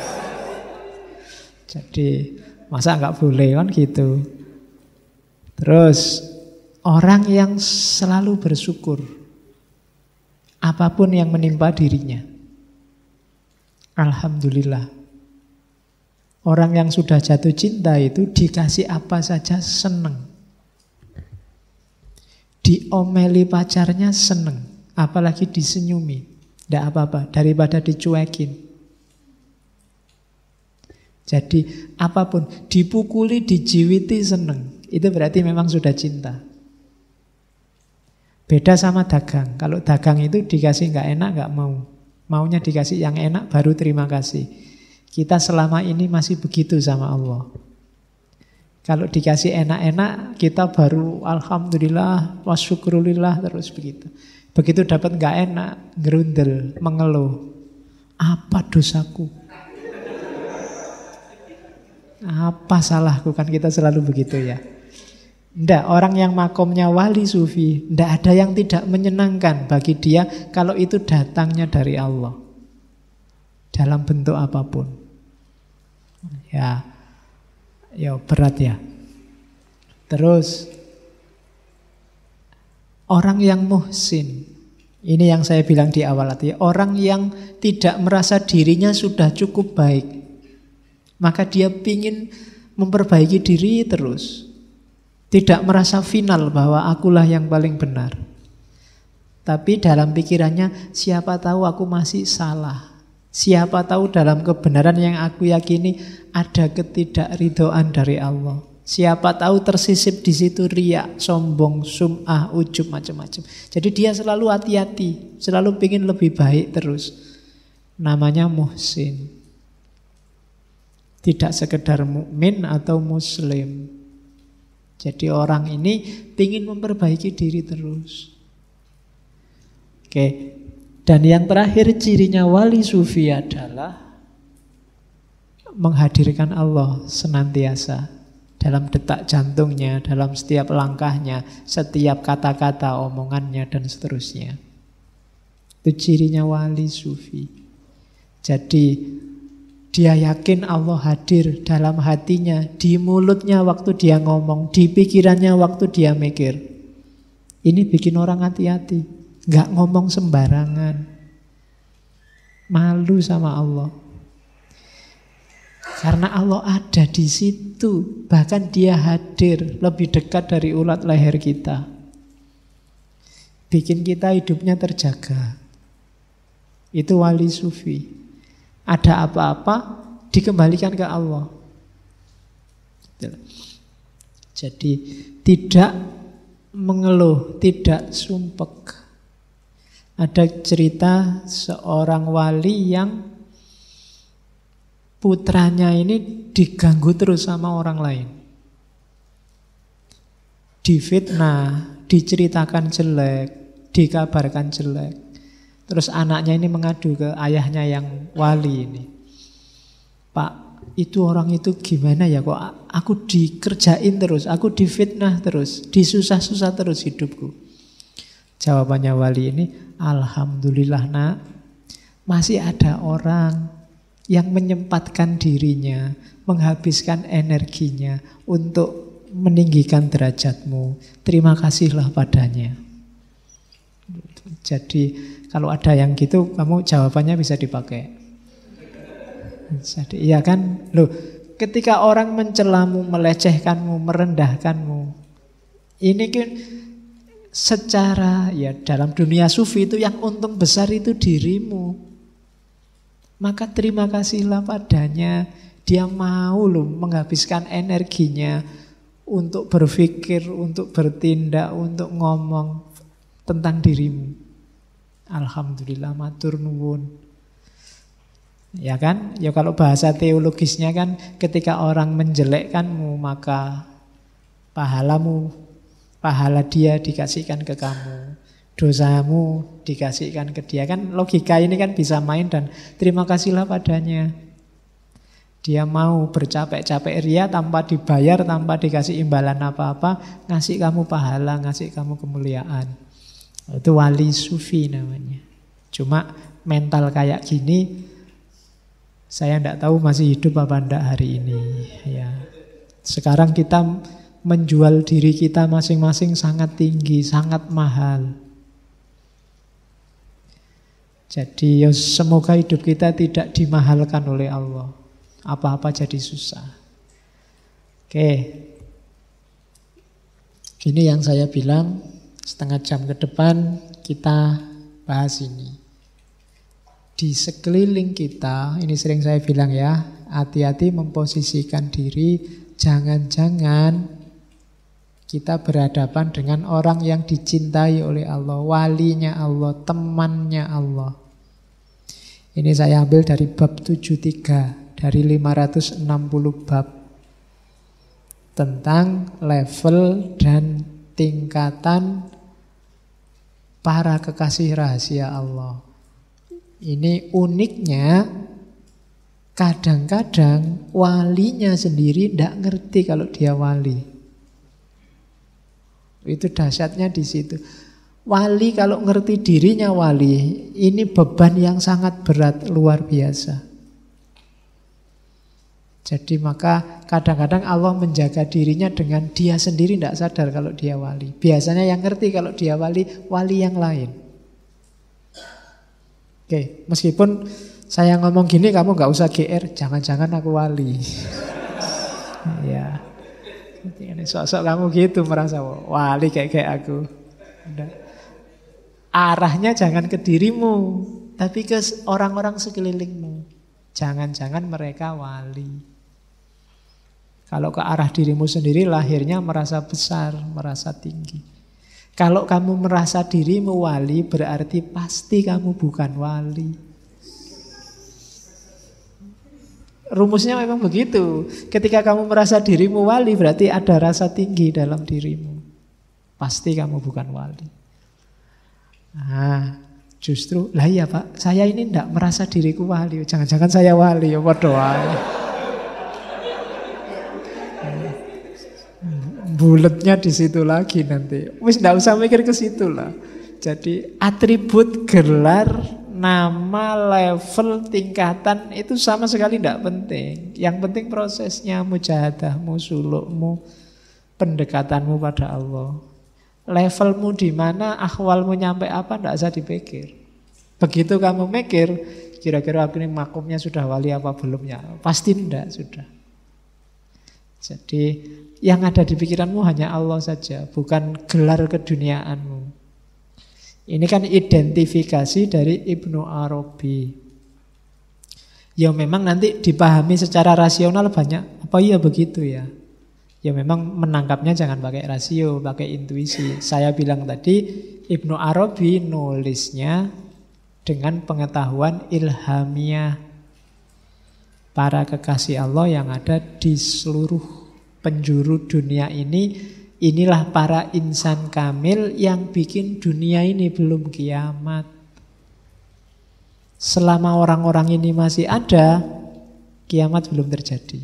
Jadi masa nggak boleh kan gitu. Terus orang yang selalu bersyukur apapun yang menimpa dirinya. Alhamdulillah. Orang yang sudah jatuh cinta itu dikasih apa saja seneng. Diomeli pacarnya seneng, apalagi disenyumi. Tidak apa-apa, daripada dicuekin. Jadi apapun, dipukuli, dijiwiti seneng. Itu berarti memang sudah cinta. Beda sama dagang. Kalau dagang itu dikasih nggak enak nggak mau. Maunya dikasih yang enak baru terima kasih. Kita selama ini masih begitu sama Allah. Kalau dikasih enak-enak, kita baru alhamdulillah, wasyukurulillah, terus begitu. Begitu dapat nggak enak, gerundel, mengeluh. Apa dosaku? Apa salahku? Kan kita selalu begitu ya. Nggak, orang yang makomnya wali sufi, nggak ada yang tidak menyenangkan bagi dia kalau itu datangnya dari Allah. Dalam bentuk apapun. Ya berat ya. Terus orang yang muhsin, ini yang saya bilang di awal tadi, orang yang tidak merasa dirinya sudah cukup baik, maka dia ingin memperbaiki diri terus. Tidak merasa final bahwa akulah yang paling benar. Tapi dalam pikirannya, siapa tahu aku masih salah. Siapa tahu dalam kebenaran yang aku yakini ada ketidakridhoan dari Allah. Siapa tahu tersisip di situ riya, sombong, sum'ah, ujub, macam-macam. Jadi dia selalu hati-hati, selalu ingin lebih baik terus. Namanya muhsin. Tidak sekedar mukmin atau muslim. Jadi orang ini ingin memperbaiki diri terus. Oke. Dan yang terakhir cirinya wali sufi adalah menghadirkan Allah senantiasa dalam detak jantungnya, dalam setiap langkahnya, setiap kata-kata omongannya dan seterusnya. Itu cirinya wali sufi. Jadi dia yakin Allah hadir dalam hatinya, di mulutnya waktu dia ngomong, di pikirannya waktu dia mikir. Ini bikin orang hati-hati. Nggak ngomong sembarangan. Malu sama Allah. Karena Allah ada di situ. Bahkan dia hadir lebih dekat dari ulat leher kita. Bikin kita hidupnya terjaga. Itu wali sufi. Ada apa-apa dikembalikan ke Allah. Jadi tidak mengeluh, tidak sumpek. Ada cerita seorang wali yang putranya ini diganggu terus sama orang lain. Difitnah, diceritakan jelek, dikabarkan jelek. Terus anaknya ini mengadu ke ayahnya yang wali ini. Pak, itu orang itu gimana ya kok aku dikerjain terus, aku difitnah terus, disusah-susah terus hidupku. Jawabannya wali ini, alhamdulillah nak, masih ada orang yang menyempatkan dirinya, menghabiskan energinya untuk meninggikan derajatmu. Terima kasihlah padanya. Jadi kalau ada yang gitu, kamu jawabannya bisa dipakai. Jadi iya kan, loh, ketika orang mencelamu, melecehkanmu, merendahkanmu, ini kan secara ya dalam dunia sufi itu yang untung besar itu dirimu. Maka terima kasihlah padanya. Dia mau loh menghabiskan energinya untuk berpikir, untuk bertindak, untuk ngomong tentang dirimu. Alhamdulillah, matur nuwun. Ya kan? Ya kalau bahasa teologisnya kan ketika orang menjelekkanmu maka pahala dia dikasihkan ke kamu, dosamu dikasihkan ke dia. Kan logika ini kan bisa main dan terima kasihlah padanya. Dia mau bercapek-capek ria tanpa dibayar, tanpa dikasih imbalan apa-apa, ngasih kamu pahala, ngasih kamu kemuliaan. Itu wali sufi namanya. Cuma mental kayak gini saya tidak tahu masih hidup apa enggak hari ini. Ya. Sekarang kita menjual diri kita masing-masing sangat tinggi, sangat mahal. Jadi ya semoga hidup kita tidak dimahalkan oleh Allah. Apa-apa jadi susah. Oke. Ini yang saya bilang, setengah jam ke depan kita bahas ini. Di sekeliling kita, ini sering saya bilang ya, hati-hati memposisikan diri. Jangan-jangan kita berhadapan dengan orang yang dicintai oleh Allah, walinya Allah, temannya Allah. Ini saya ambil dari bab 73, dari 560 bab. Tentang level dan tingkatan para kekasih rahasia Allah. Ini uniknya, kadang-kadang walinya sendiri tidak ngerti kalau dia wali. Itu dahsyatnya di situ. Wali kalau ngerti dirinya wali, ini beban yang sangat berat, luar biasa. Jadi maka kadang-kadang Allah menjaga dirinya dengan dia sendiri tidak sadar kalau dia wali. Biasanya yang ngerti kalau dia wali, wali yang lain. Oke, meskipun saya ngomong gini kamu nggak usah GR, jangan-jangan aku wali. Ya, ini sok-sok kamu gitu merasa wali kayak aku. Udah. Arahnya jangan ke dirimu, tapi ke orang-orang sekelilingmu. Jangan-jangan mereka wali. Kalau ke arah dirimu sendiri, lahirnya merasa besar, merasa tinggi. Kalau kamu merasa dirimu wali, berarti pasti kamu bukan wali. Rumusnya memang begitu. Ketika kamu merasa dirimu wali, berarti ada rasa tinggi dalam dirimu. Pasti kamu bukan wali. Nah, justru, lah iya Pak, saya ini tidak merasa diriku wali. Jangan-jangan saya wali, ya doa. Buletnya di situ lagi nanti. Wis tidak usah mikir ke situ lah. Jadi atribut, gelar, nama, level, tingkatan itu sama sekali tidak penting. Yang penting prosesnya, mujahadahmu, sulukmu, pendekatanmu pada Allah. Levelmu di mana, akhwalmu nyampe apa, tidak usah dipikir. Begitu kamu mikir, kira-kira aku ini makumnya sudah wali apa belum ya? Pasti tidak, sudah. Jadi yang ada di pikiranmu hanya Allah saja, bukan gelar keduniaanmu. Ini kan identifikasi dari Ibnu Arabi. Ya memang nanti dipahami secara rasional banyak. Apa iya begitu ya? Ya memang menangkapnya jangan pakai rasio, pakai intuisi. Saya bilang tadi Ibnu Arabi nulisnya dengan pengetahuan ilhamiah para kekasih Allah yang ada di seluruh penjuru dunia ini. Inilah para insan kamil yang bikin dunia ini belum kiamat. Selama orang-orang ini masih ada, kiamat belum terjadi.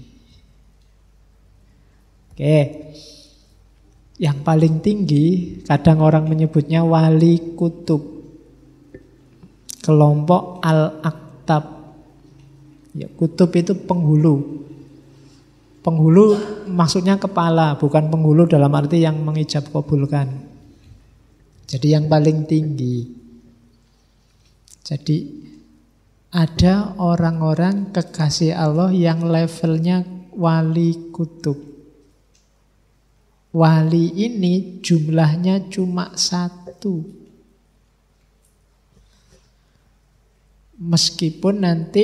Oke. Yang paling tinggi, kadang orang menyebutnya wali kutub. Kelompok Al-Aktab. Ya, kutub itu penghulu. Penghulu maksudnya kepala, bukan penghulu dalam arti yang mengijab kabulkan. Jadi yang paling tinggi. Jadi ada orang-orang kekasih Allah yang levelnya wali kutub. Wali ini jumlahnya cuma 1. Meskipun nanti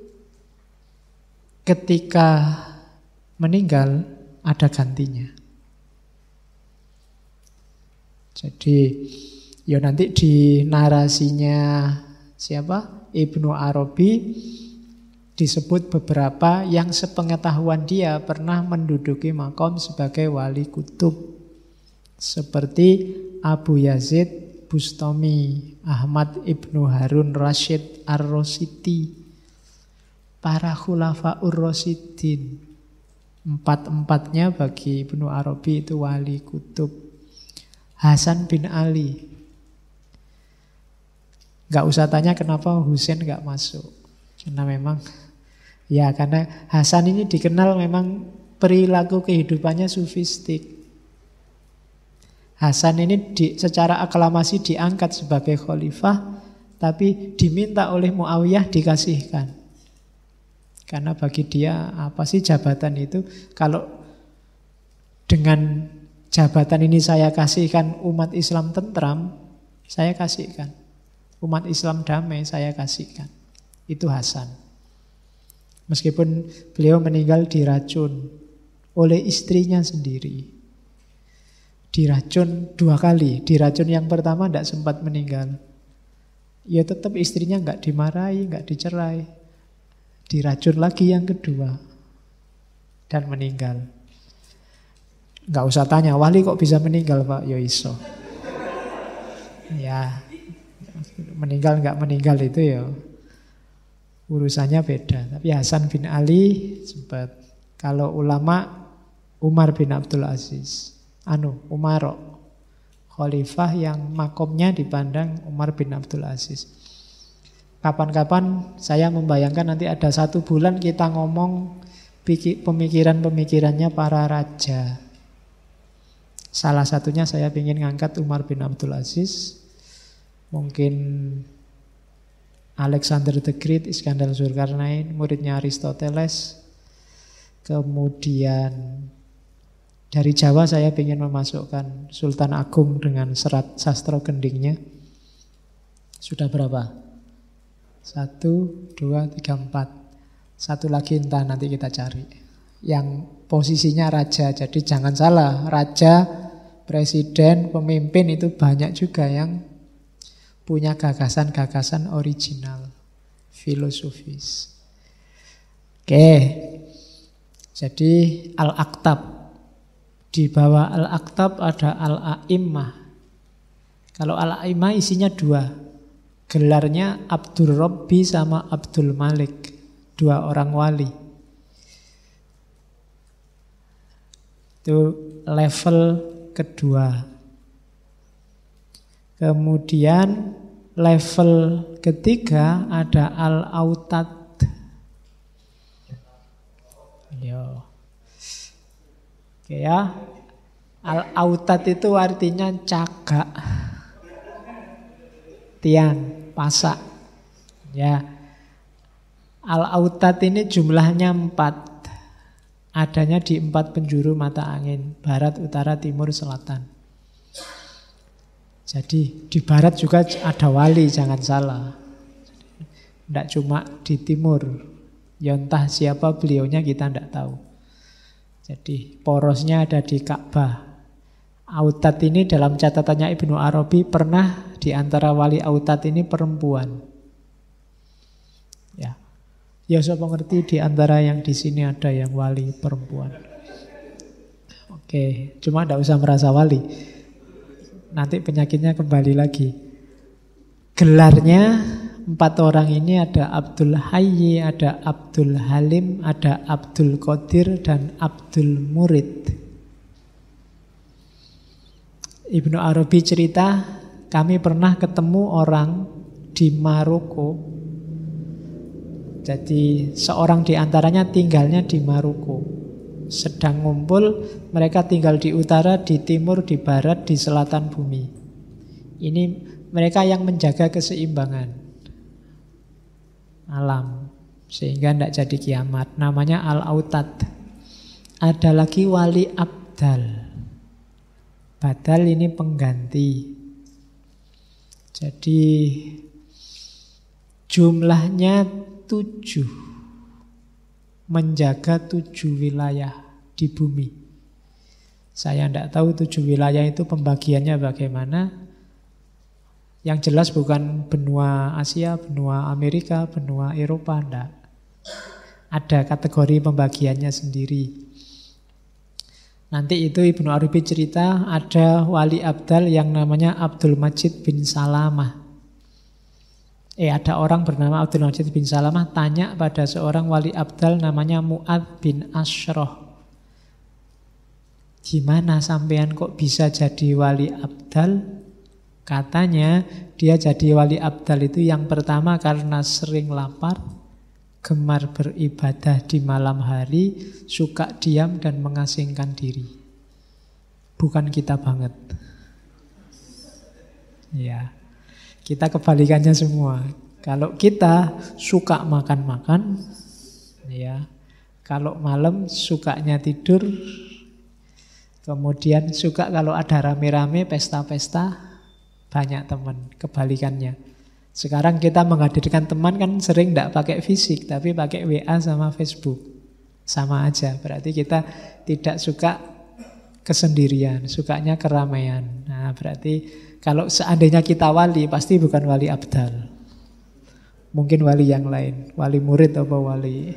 ketika meninggal ada gantinya. Jadi ya nanti di narasinya siapa? Ibnu Arabi disebut beberapa yang sepengetahuan dia pernah menduduki makom sebagai wali kutub. Seperti Abu Yazid Bustami, Ahmad Ibnu Harun Rashid Ar-Rosidi, para khulafaur Rasyidin. 4-4-nya bagi Ibnu Arabi itu wali kutub. Hasan bin Ali. Gak usah tanya kenapa Husain gak masuk. Karena memang, ya karena Hasan ini dikenal memang perilaku kehidupannya sufistik. Hasan ini secara aklamasi diangkat sebagai khalifah, tapi diminta oleh Muawiyah dikasihkan. Karena bagi dia apa sih jabatan itu? Kalau dengan jabatan ini saya kasihkan umat Islam tentram, saya kasihkan. Umat Islam damai, saya kasihkan. Itu Hasan. Meskipun beliau meninggal diracun oleh istrinya sendiri. Diracun 2 kali. Diracun yang pertama tidak sempat meninggal. Ya tetap istrinya nggak dimarahi, nggak dicerai. Diracun lagi yang kedua. Dan meninggal. Nggak usah tanya, wali kok bisa meninggal Pak? Ya iso. Ya, meninggal nggak meninggal itu ya urusannya beda. Tapi Hasan bin Ali sempat. Kalau ulama Umar bin Abdul Aziz, Umarok, khalifah yang makomnya dipandang Umar bin Abdul Aziz. Kapan-kapan saya membayangkan nanti ada 1 bulan kita ngomong pemikiran-pemikirannya para raja. Salah satunya saya ingin ngangkat Umar bin Abdul Aziz. Mungkin Alexander the Great, Iskandar Zulkarnain, muridnya Aristoteles. Kemudian dari Jawa saya ingin memasukkan Sultan Agung dengan serat sastra gendingnya. Sudah berapa? 1, 2, 3, 4. 1 lagi entah nanti kita cari. Yang posisinya raja. Jadi jangan salah, raja, presiden, pemimpin itu banyak juga yang punya gagasan-gagasan original, filosofis. Oke. Jadi Al-Aktab. Di bawah Al-Aktab ada Al-A'immah. Kalau Al-A'immah isinya 2. Gelarnya Abdul Rabbi sama Abdul Malik. 2 orang wali. Itu level kedua. Kemudian level ketiga ada Al-Autad. Oke ya. Al-Autad itu artinya cagak, tiang, pasak. Ya. Al-Autad ini jumlahnya 4. Adanya di 4 penjuru mata angin, barat, utara, timur, selatan. Jadi di barat juga ada wali, jangan salah. Tidak cuma di timur. Ya entah siapa beliaunya kita tidak tahu. Jadi porosnya ada di Ka'bah. Autad ini dalam catatannya Ibnu Arabi pernah di antara wali Autad ini perempuan. Ya siapa ngerti di antara yang di sini ada yang wali perempuan. Oke, cuma tidak usah merasa wali. Nanti penyakitnya kembali lagi. Gelarnya 4 orang ini ada Abdul Hayy, ada Abdul Halim, ada Abdul Qadir, dan Abdul Murid. Ibnu Arabi cerita, kami pernah ketemu orang di Maroko. Jadi seorang di antaranya tinggalnya di Maroko. Sedang ngumpul, mereka tinggal di utara, di timur, di barat, di selatan bumi. Ini mereka yang menjaga keseimbangan alam sehingga tidak jadi kiamat. Namanya Al-Autad. Ada lagi wali Abdal. Badal ini pengganti. Jadi jumlahnya 7. Menjaga 7 wilayah di bumi. Saya tidak tahu 7 wilayah itu pembagiannya bagaimana. Yang jelas bukan benua Asia, benua Amerika, benua Eropa, enggak. Ada kategori pembagiannya sendiri. Nanti itu Ibnu Arabi cerita ada wali Abdal yang namanya Abdul Majid bin Salamah. Ada orang bernama Abdul Majid bin Salamah tanya pada seorang wali Abdal namanya Mu'ad bin Ashroh. Gimana sampean kok bisa jadi wali Abdal? Katanya dia jadi wali Abdal itu yang pertama karena sering lapar, gemar beribadah di malam hari, suka diam dan mengasingkan diri. Bukan kita banget. Ya, kita kebalikannya semua. Kalau kita suka makan-makan, ya, kalau malam sukanya tidur, kemudian suka kalau ada rame-rame, pesta-pesta, banyak teman. Kebalikannya. Sekarang kita menghadirkan teman kan sering tidak pakai fisik, tapi pakai WA sama Facebook. Sama aja, berarti kita tidak suka kesendirian, sukanya keramaian. Nah, berarti kalau seandainya kita wali, pasti bukan wali abdal. Mungkin wali yang lain, wali murid atau wali.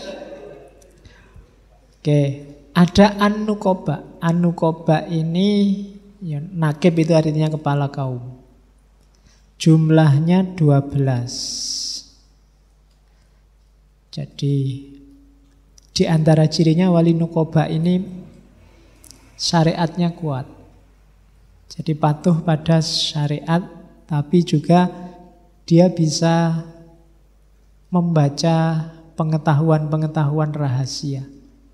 Oke, ada an-nuqaba. An-nuqaba ini, ya, nakib itu artinya kepala kaum. Jumlahnya 12. Jadi di antara cirinya wali nuqaba ini syariatnya kuat. Jadi patuh pada syariat, tapi juga dia bisa membaca pengetahuan-pengetahuan rahasia.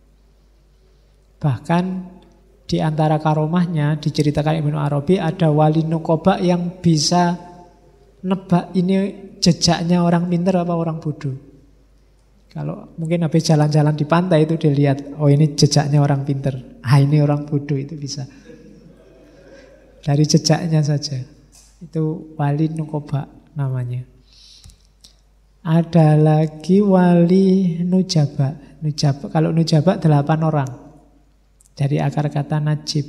Bahkan di antara karomahnya diceritakan Ibnu Arabi ada wali nuqaba yang bisa nebak ini jejaknya orang pintar apa orang bodoh. Kalau mungkin habis jalan-jalan di pantai itu dilihat, oh ini jejaknya orang pintar, ini orang bodoh, itu bisa. Dari jejaknya saja. Itu wali nuqaba namanya. Ada lagi wali nujaba. Kalau nujaba 8 orang. Dari akar kata najib.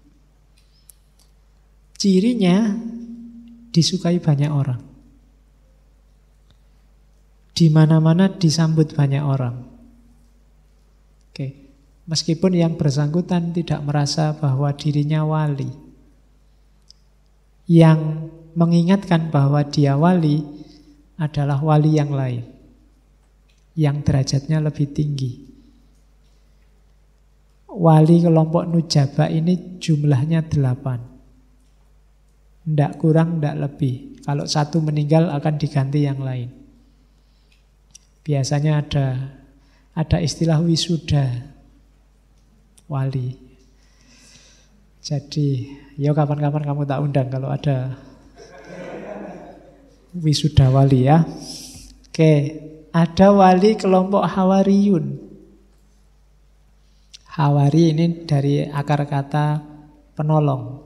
Cirinya disukai banyak orang. Di mana-mana disambut banyak orang. Oke. Meskipun yang bersangkutan tidak merasa bahwa dirinya wali. Yang mengingatkan bahwa dia wali adalah wali yang lain. Yang derajatnya lebih tinggi. Wali kelompok nujaba ini jumlahnya 8. Tidak kurang, tidak lebih. Kalau satu meninggal akan diganti yang lain. Biasanya ada istilah wisuda wali. Jadi, ya kapan-kapan kamu tak undang kalau ada wisuda wali ya. Oke, ada wali kelompok hawariyun. Hawari ini dari akar kata penolong.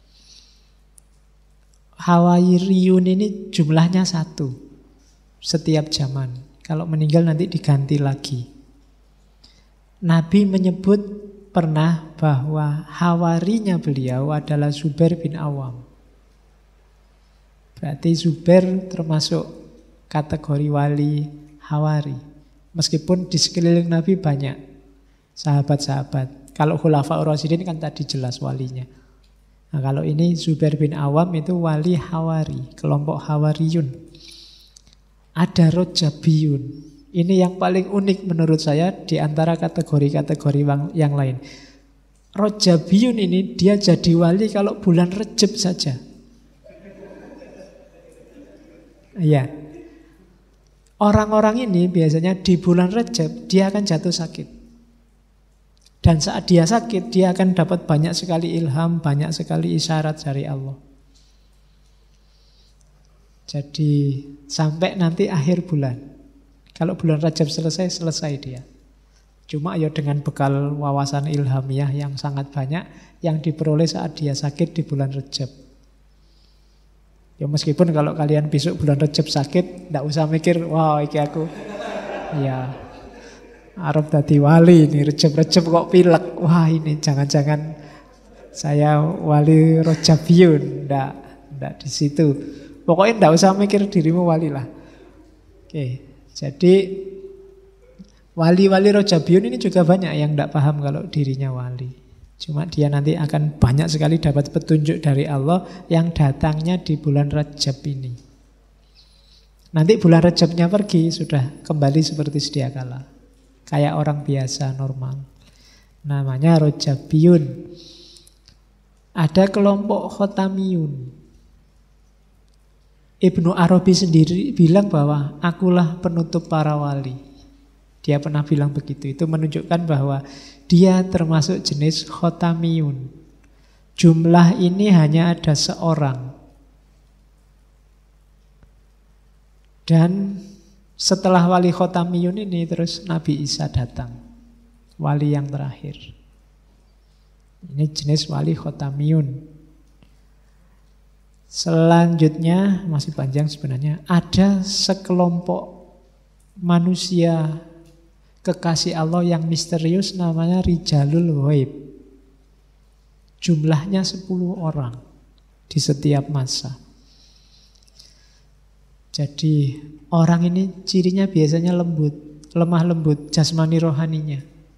Hawariyun ini jumlahnya 1 setiap zaman. Kalau meninggal nanti diganti lagi. Nabi menyebut pernah bahwa hawarinya beliau adalah Zubair bin Awam. Berarti Zubair termasuk kategori wali hawari. Meskipun di sekeliling Nabi banyak sahabat-sahabat. Kalau Khulafaur Rasyidin kan tadi jelas walinya. Nah, kalau ini Zubair bin Awam itu wali hawari, kelompok hawariyun. Ada rojabiyun. Ini yang paling unik menurut saya di antara kategori-kategori yang lain. Rojabiyun ini dia jadi wali kalau bulan Rejab saja. Iya. Orang-orang ini biasanya di bulan Rejab dia akan jatuh sakit. Dan saat dia sakit, dia akan dapat banyak sekali ilham, banyak sekali isyarat dari Allah. Jadi sampai nanti akhir bulan. Kalau bulan Rajab selesai dia. Cuma ya dengan bekal wawasan ilhamiah yang sangat banyak yang diperoleh saat dia sakit di bulan Rajab. Ya meskipun kalau kalian besok bulan Rajab sakit, tidak usah mikir, wah iki aku. Ya Arab tadi wali ini, Rejab-Rejab kok pilek. Wah ini jangan-jangan saya wali Rojabiyun. Nggak di situ. Pokoknya nggak usah mikir dirimu wali lah. Oke, jadi wali-wali Rojabiyun ini juga banyak yang nggak paham kalau dirinya wali. Cuma dia nanti akan banyak sekali dapat petunjuk dari Allah yang datangnya di bulan Rajab ini. Nanti bulan Rajabnya pergi, sudah kembali seperti sedia kala. Kayak orang biasa, normal. Namanya Rojabiyun. Ada kelompok Khotamiyun. Ibnu Arabi sendiri bilang bahwa akulah penutup para wali. Dia pernah bilang begitu. Itu menunjukkan bahwa dia termasuk jenis Khotamiyun. Jumlah ini hanya ada seorang. Dan setelah wali Khotamiyun ini terus Nabi Isa datang. Wali yang terakhir. Ini jenis wali Khotamiyun. Selanjutnya, masih panjang sebenarnya, ada sekelompok manusia kekasih Allah yang misterius namanya Rijalul Ghaib. Jumlahnya 10 orang di setiap masa. Jadi orang ini cirinya biasanya lembut, lemah lembut jasmani rohaninya.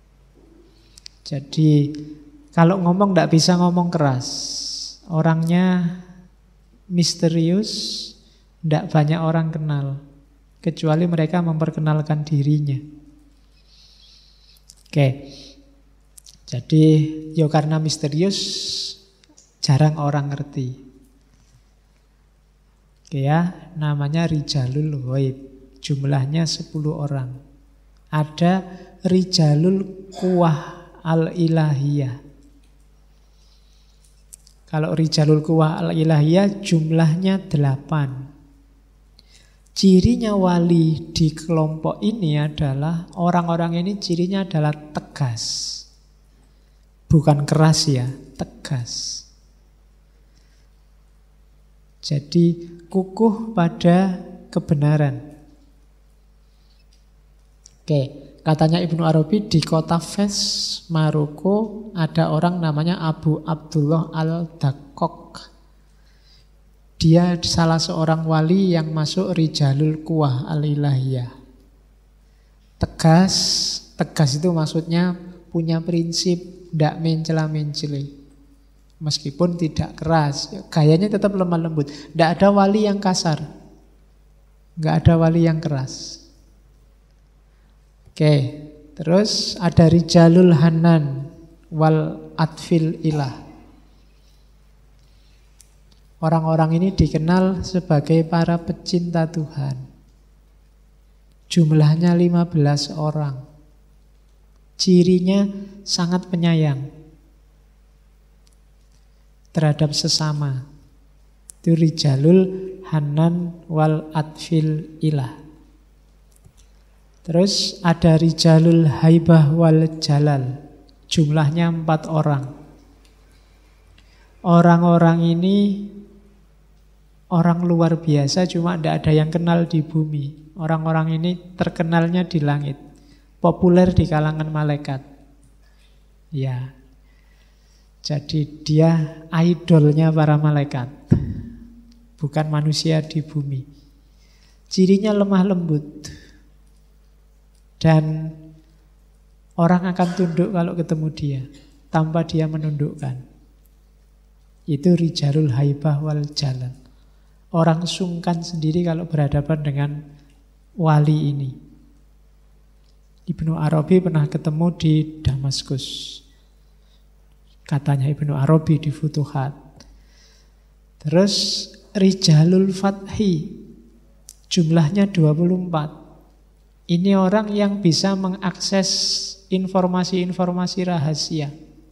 Jadi kalau ngomong tidak bisa ngomong keras. Orangnya misterius, tidak banyak orang kenal. Kecuali mereka memperkenalkan dirinya. Oke. Jadi ya karena misterius jarang orang ngerti. Oke ya, namanya Rijalul Ghaib. Jumlahnya 10 orang. Ada Rijalul Quwah Al-Ilahiyah. Kalau Rijalul Quwah Al-Ilahiyah jumlahnya 8. Cirinya wali di kelompok ini adalah orang-orang ini cirinya adalah tegas. Bukan keras ya, tegas. Jadi kukuh pada kebenaran. Oke, katanya Ibnu Arabi di kota Fes, Maroko, ada orang namanya Abu Abdullah Al-Dakok. Dia salah seorang wali yang masuk Rijalul Quwah Al-Ilahiyah. Tegas, tegas itu maksudnya punya prinsip, tidak mencela-menceli. Meskipun tidak keras, gayanya tetap lemah lembut. Tidak ada wali yang kasar, nggak ada wali yang keras. Oke, terus ada Rijalul Hanan wal Atfil Ilah. Orang-orang ini dikenal sebagai para pecinta Tuhan. Jumlahnya 15 orang. Cirinya sangat penyayang terhadap sesama. Itu Rijalul Hanan wal Atfil Ilah. Terus ada Rijalul Haibah wal Jalal. Jumlahnya 4 orang. Orang-orang ini orang luar biasa, cuma tidak ada yang kenal di bumi. Orang-orang ini terkenalnya di langit, populer di kalangan malaikat. Ya, jadi dia idolnya para malaikat, bukan manusia di bumi. Cirinya lemah lembut, dan orang akan tunduk kalau ketemu dia, tanpa dia menundukkan. Itu Rijalul Haibah wal Jalal. Orang sungkan sendiri kalau berhadapan dengan wali ini. Ibnu Arabi pernah ketemu di Damaskus. Katanya Ibnu Arabi di Futuhat. Terus Rijalul Fathi. Jumlahnya 24. Ini orang yang bisa mengakses informasi-informasi rahasia.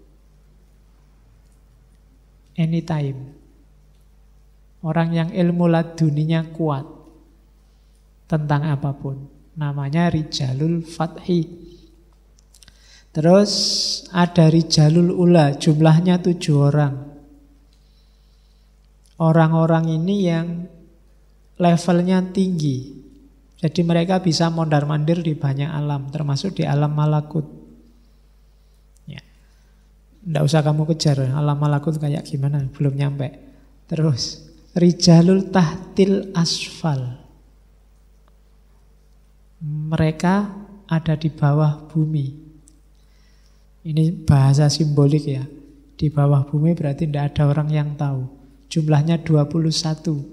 Anytime. Orang yang ilmu laduninya kuat tentang apapun. Namanya Rijalul Fathi. Terus ada Rijalul Ula, jumlahnya 7 orang. Orang-orang ini yang levelnya tinggi. Jadi mereka bisa mondar-mandir di banyak alam, termasuk di alam malakut. Ya. Nggak usah kamu kejar, alam malakut kayak gimana, belum nyampe. Terus Rijalul Tahtil Asfal. Mereka ada di bawah bumi. Ini bahasa simbolik ya. Di bawah bumi berarti tidak ada orang yang tahu. Jumlahnya 21.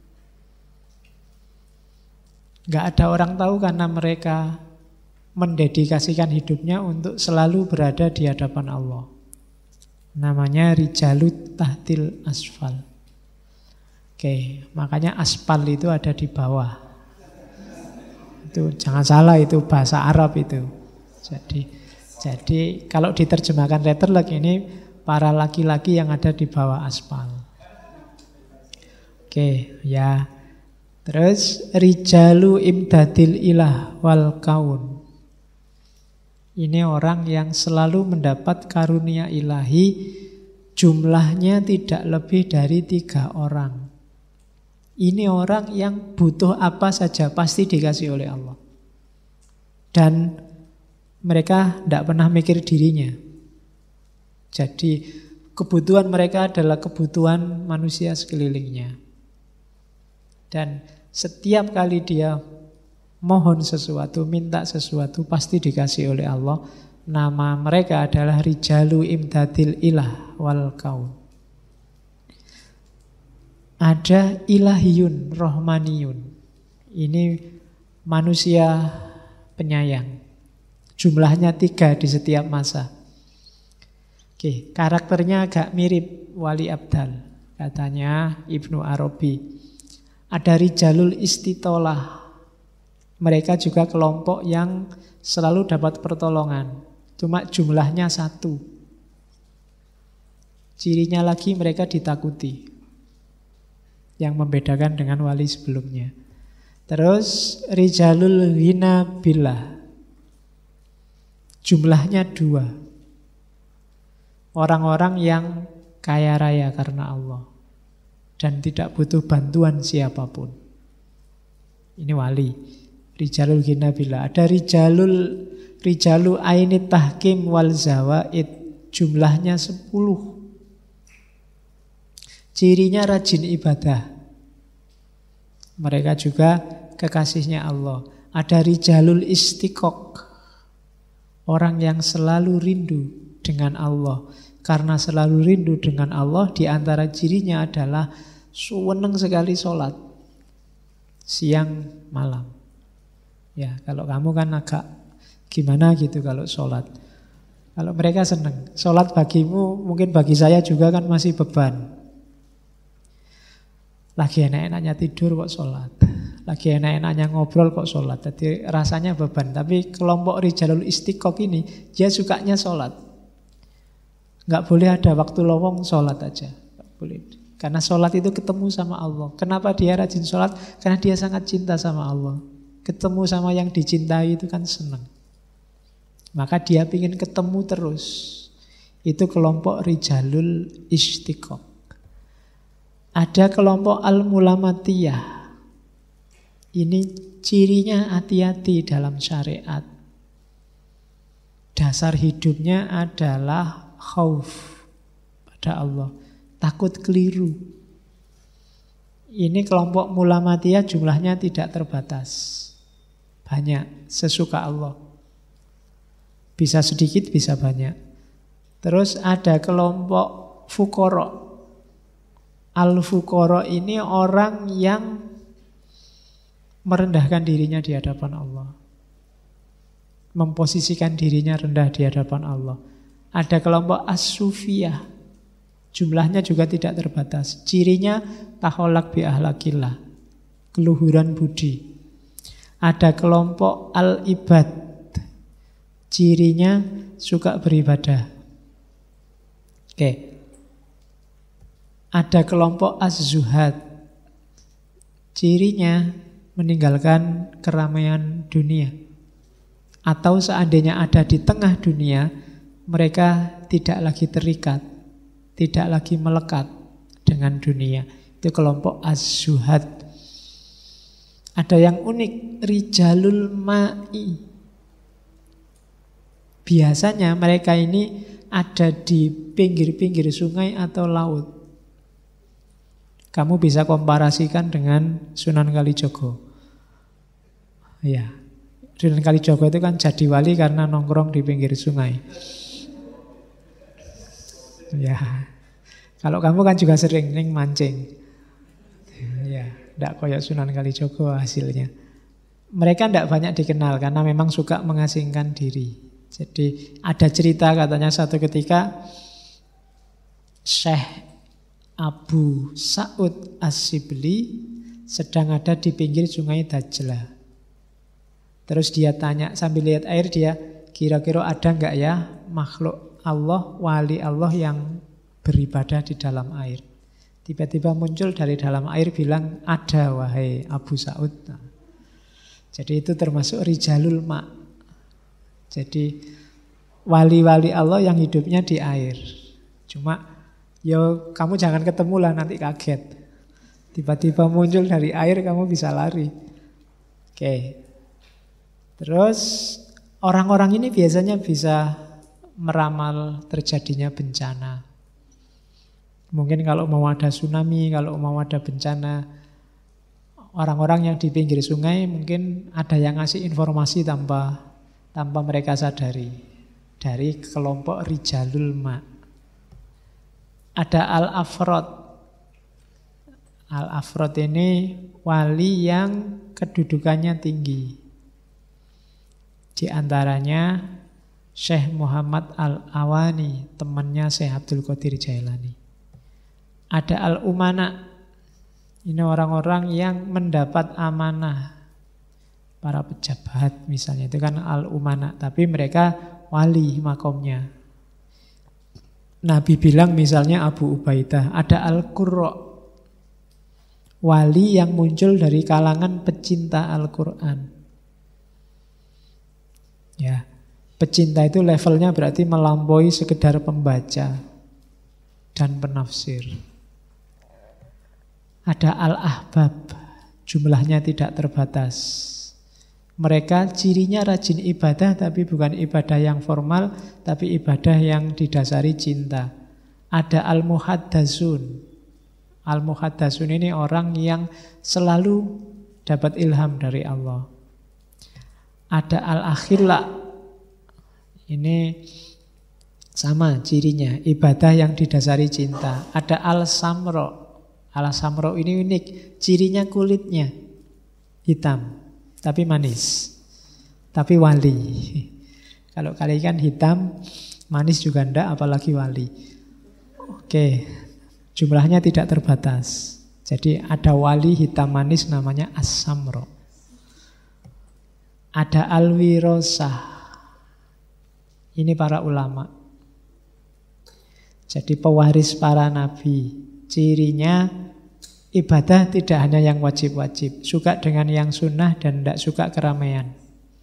Nggak ada orang tahu karena mereka mendedikasikan hidupnya untuk selalu berada di hadapan Allah. Namanya Rijalut Tahtil Asfal. Oke, makanya aspal itu ada di bawah. Itu jangan salah, itu bahasa Arab itu. Jadi kalau diterjemahkan letterlock ini para laki-laki yang ada di bawah aspal. Oke, ya. Terus Rijalu Imdadil Ilah wal Kaun. Ini orang yang selalu mendapat karunia ilahi, jumlahnya tidak lebih dari 3 orang. Ini orang yang butuh apa saja pasti dikasih oleh Allah. Dan mereka tidak pernah mikir dirinya. Jadi kebutuhan mereka adalah kebutuhan manusia sekelilingnya. Dan setiap kali dia mohon sesuatu, minta sesuatu, pasti dikasih oleh Allah. Nama mereka adalah Rijalu Imdadil Ilah wal Kaun. Ada ilahiyun, rohmaniyun. Ini manusia penyayang. Jumlahnya 3 di setiap masa. Oke, karakternya agak mirip Wali Abdal. Katanya Ibnu Arabi. Ada Rijalul Istitolah. Mereka juga kelompok yang selalu dapat pertolongan. Cuma jumlahnya 1. Cirinya lagi mereka ditakuti. Yang membedakan dengan wali sebelumnya. Terus Rijalul Ghina Billah. Jumlahnya 2. Orang-orang yang kaya raya karena Allah. Dan tidak butuh bantuan siapapun. Ini wali. Rijalul Ghina Billah. Ada Rijalu Ainit Tahkim wal Zawaid. Jumlahnya 10. Cirinya rajin ibadah. Mereka juga kekasihnya Allah. Ada Rijalul Istiqoq. Orang yang selalu rindu dengan Allah. Karena selalu rindu dengan Allah, di antara cirinya adalah senang sekali sholat. Siang malam. Ya, kalau kamu kan agak gimana gitu kalau sholat. Kalau mereka senang. Sholat bagimu, mungkin bagi saya juga kan masih beban. Lagi enak-enaknya tidur kok sholat. Lagi enak-enaknya ngobrol kok sholat. Jadi rasanya beban. Tapi kelompok Rijalul Istiqoq ini, dia sukanya sholat. Nggak boleh ada waktu lowong, sholat aja. Nggak boleh. Karena sholat itu ketemu sama Allah. Kenapa dia rajin sholat? Karena dia sangat cinta sama Allah. Ketemu sama yang dicintai itu kan senang. Maka dia ingin ketemu terus. Itu kelompok Rijalul Istiqoq. Ada kelompok Al-Mulamatiyah. Ini cirinya hati-hati dalam syariat. Dasar hidupnya adalah khauf pada Allah. Takut keliru. Ini kelompok Mulamatiyah jumlahnya tidak terbatas. Banyak, sesuka Allah. Bisa sedikit, bisa banyak. Terus ada kelompok Fuqara. Al-Fuqara ini orang yang merendahkan dirinya di hadapan Allah. Memposisikan dirinya rendah di hadapan Allah. Ada kelompok As-Sufiyah. Jumlahnya juga tidak terbatas. Cirinya taholak bi ahlakillah. Keluhuran budi. Ada kelompok Al-Ibad. Cirinya suka beribadah. Oke. Ada kelompok Az-Zuhad. Cirinya meninggalkan keramaian dunia. Atau seandainya ada di tengah dunia, mereka tidak lagi terikat, tidak lagi melekat dengan dunia. Itu kelompok Az-Zuhad. Ada yang unik, Rijalul Ma'i. Biasanya mereka ini ada di pinggir-pinggir sungai atau laut. Kamu bisa komparasikan dengan Sunan Kalijogo. Ya, Sunan Kalijogo itu kan jadi wali karena nongkrong di pinggir sungai. Ya, kalau kamu kan juga sering mancing. Ya, tidak kayak Sunan Kalijogo hasilnya. Mereka tidak banyak dikenal karena memang suka mengasingkan diri. Jadi ada cerita katanya satu ketika Syekh Abu Sa'ud As-Sibli sedang ada di pinggir sungai Dajlah. Terus dia tanya sambil lihat air, dia kira-kira ada enggak ya makhluk Allah, wali Allah yang beribadah di dalam air. Tiba-tiba muncul dari dalam air bilang, ada wahai Abu Sa'ud. Nah, jadi itu termasuk Rijalul Ma'. Jadi wali-wali Allah yang hidupnya di air. Cuma yo kamu jangan ketemu lah nanti kaget. Tiba-tiba muncul dari air, kamu bisa lari. Oke. Terus orang-orang ini biasanya bisa meramal terjadinya bencana. Mungkin kalau mau ada tsunami, kalau mau ada bencana, orang-orang yang di pinggir sungai mungkin ada yang ngasih informasi tanpa mereka sadari. Dari kelompok Rijalul Ma. Ada Al-Afrod. Al-Afrod ini wali yang kedudukannya tinggi. Di antaranya Syekh Muhammad Al-Awani, temannya Syekh Abdul Qadir Jailani. Ada Al-Umana. Ini orang-orang yang mendapat amanah. Para pejabat misalnya, itu kan Al-Umana. Tapi mereka wali makomnya. Nabi bilang misalnya Abu Ubaidah. Ada Al-Qurra. Wali yang muncul dari kalangan pecinta Al-Quran. Ya, pecinta itu levelnya berarti melampaui sekedar pembaca dan penafsir. Ada Al-Ahbab, jumlahnya tidak terbatas. Mereka cirinya rajin ibadah, tapi bukan ibadah yang formal, tapi ibadah yang didasari cinta. Ada Al-Muhaddasun. Al-Muhaddasun ini orang yang selalu dapat ilham dari Allah. Ada Al-Akhilla. Ini sama cirinya, ibadah yang didasari cinta. Ada Al-Samro. Al-Samro ini unik, cirinya kulitnya hitam, tapi manis, tapi wali. Kalau kalian kan hitam, manis juga enggak, apalagi wali. Oke, jumlahnya tidak terbatas. Jadi ada wali hitam manis namanya As-Samro. Ada Al-Wirosah. Ini para ulama. Jadi pewaris para nabi. Cirinya ibadah tidak hanya yang wajib-wajib, suka dengan yang sunnah dan tidak suka keramaian.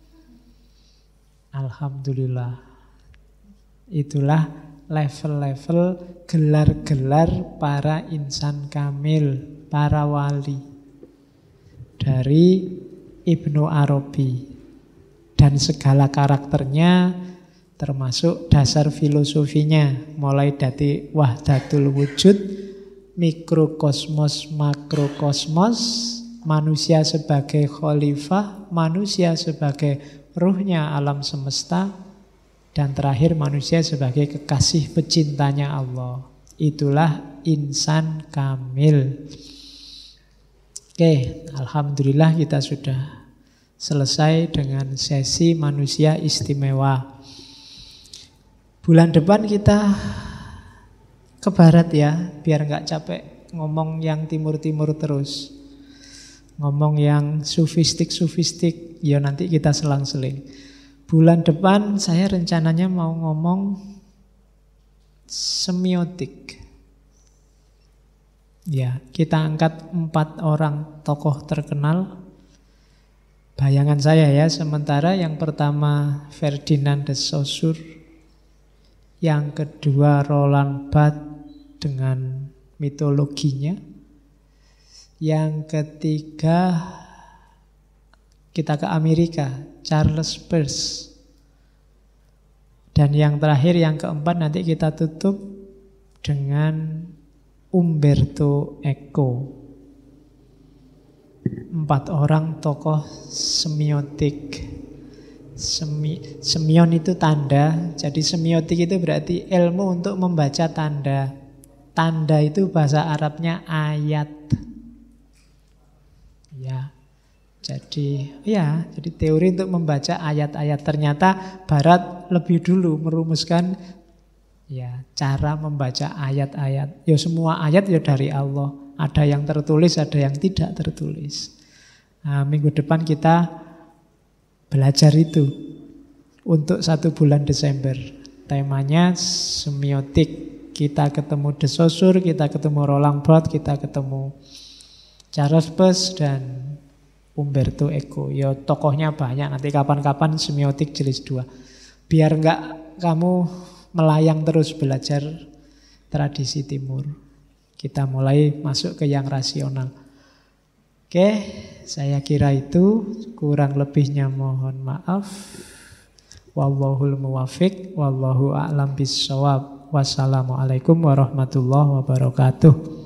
Alhamdulillah. Itulah level-level gelar-gelar para insan kamil, para wali. Dari Ibnu Arabi. Dan segala karakternya termasuk dasar filosofinya. Mulai dari wahdatul wujud, mikrokosmos, makrokosmos, manusia sebagai khalifah, manusia sebagai ruhnya alam semesta, dan terakhir manusia sebagai kekasih pecintanya Allah. Itulah insan kamil. Oke, alhamdulillah kita sudah selesai dengan sesi manusia istimewa. Bulan depan kita ke barat ya, biar nggak capek ngomong yang timur-timur terus. Ngomong yang sufistik-sufistik, ya nanti kita selang-seling. Bulan depan saya rencananya mau ngomong semiotik. Ya, kita angkat 4 orang tokoh terkenal. Bayangan saya ya, sementara yang pertama Ferdinand de Saussure, yang kedua Roland Barthes dengan mitologinya, yang ketiga kita ke Amerika, Charles Peirce, dan yang terakhir yang keempat nanti kita tutup dengan Umberto Eco. 4 orang tokoh semiotik. Semion itu tanda, jadi semiotik itu berarti ilmu untuk membaca tanda. Tanda itu bahasa Arabnya ayat. Ya. Jadi teori untuk membaca ayat-ayat. Ternyata Barat lebih dulu merumuskan ya cara membaca ayat-ayat. Ya semua ayat ya dari Allah. Ada yang tertulis, ada yang tidak tertulis. Nah, minggu depan kita belajar itu untuk 1 bulan Desember. Temanya semiotik. Kita ketemu de Saussure, kita ketemu Roland Barthes, kita ketemu Charles Peirce dan Umberto Eco. Ya tokohnya banyak, nanti kapan-kapan semiotik jilid 2. Biar enggak kamu melayang terus belajar tradisi timur. kita mulai masuk ke yang rasional. Oke, saya kira itu, kurang lebihnya mohon maaf. Wallahul muwafiq, wallahu a'lam bissawab. Wassalamualaikum warahmatullahi wabarakatuh.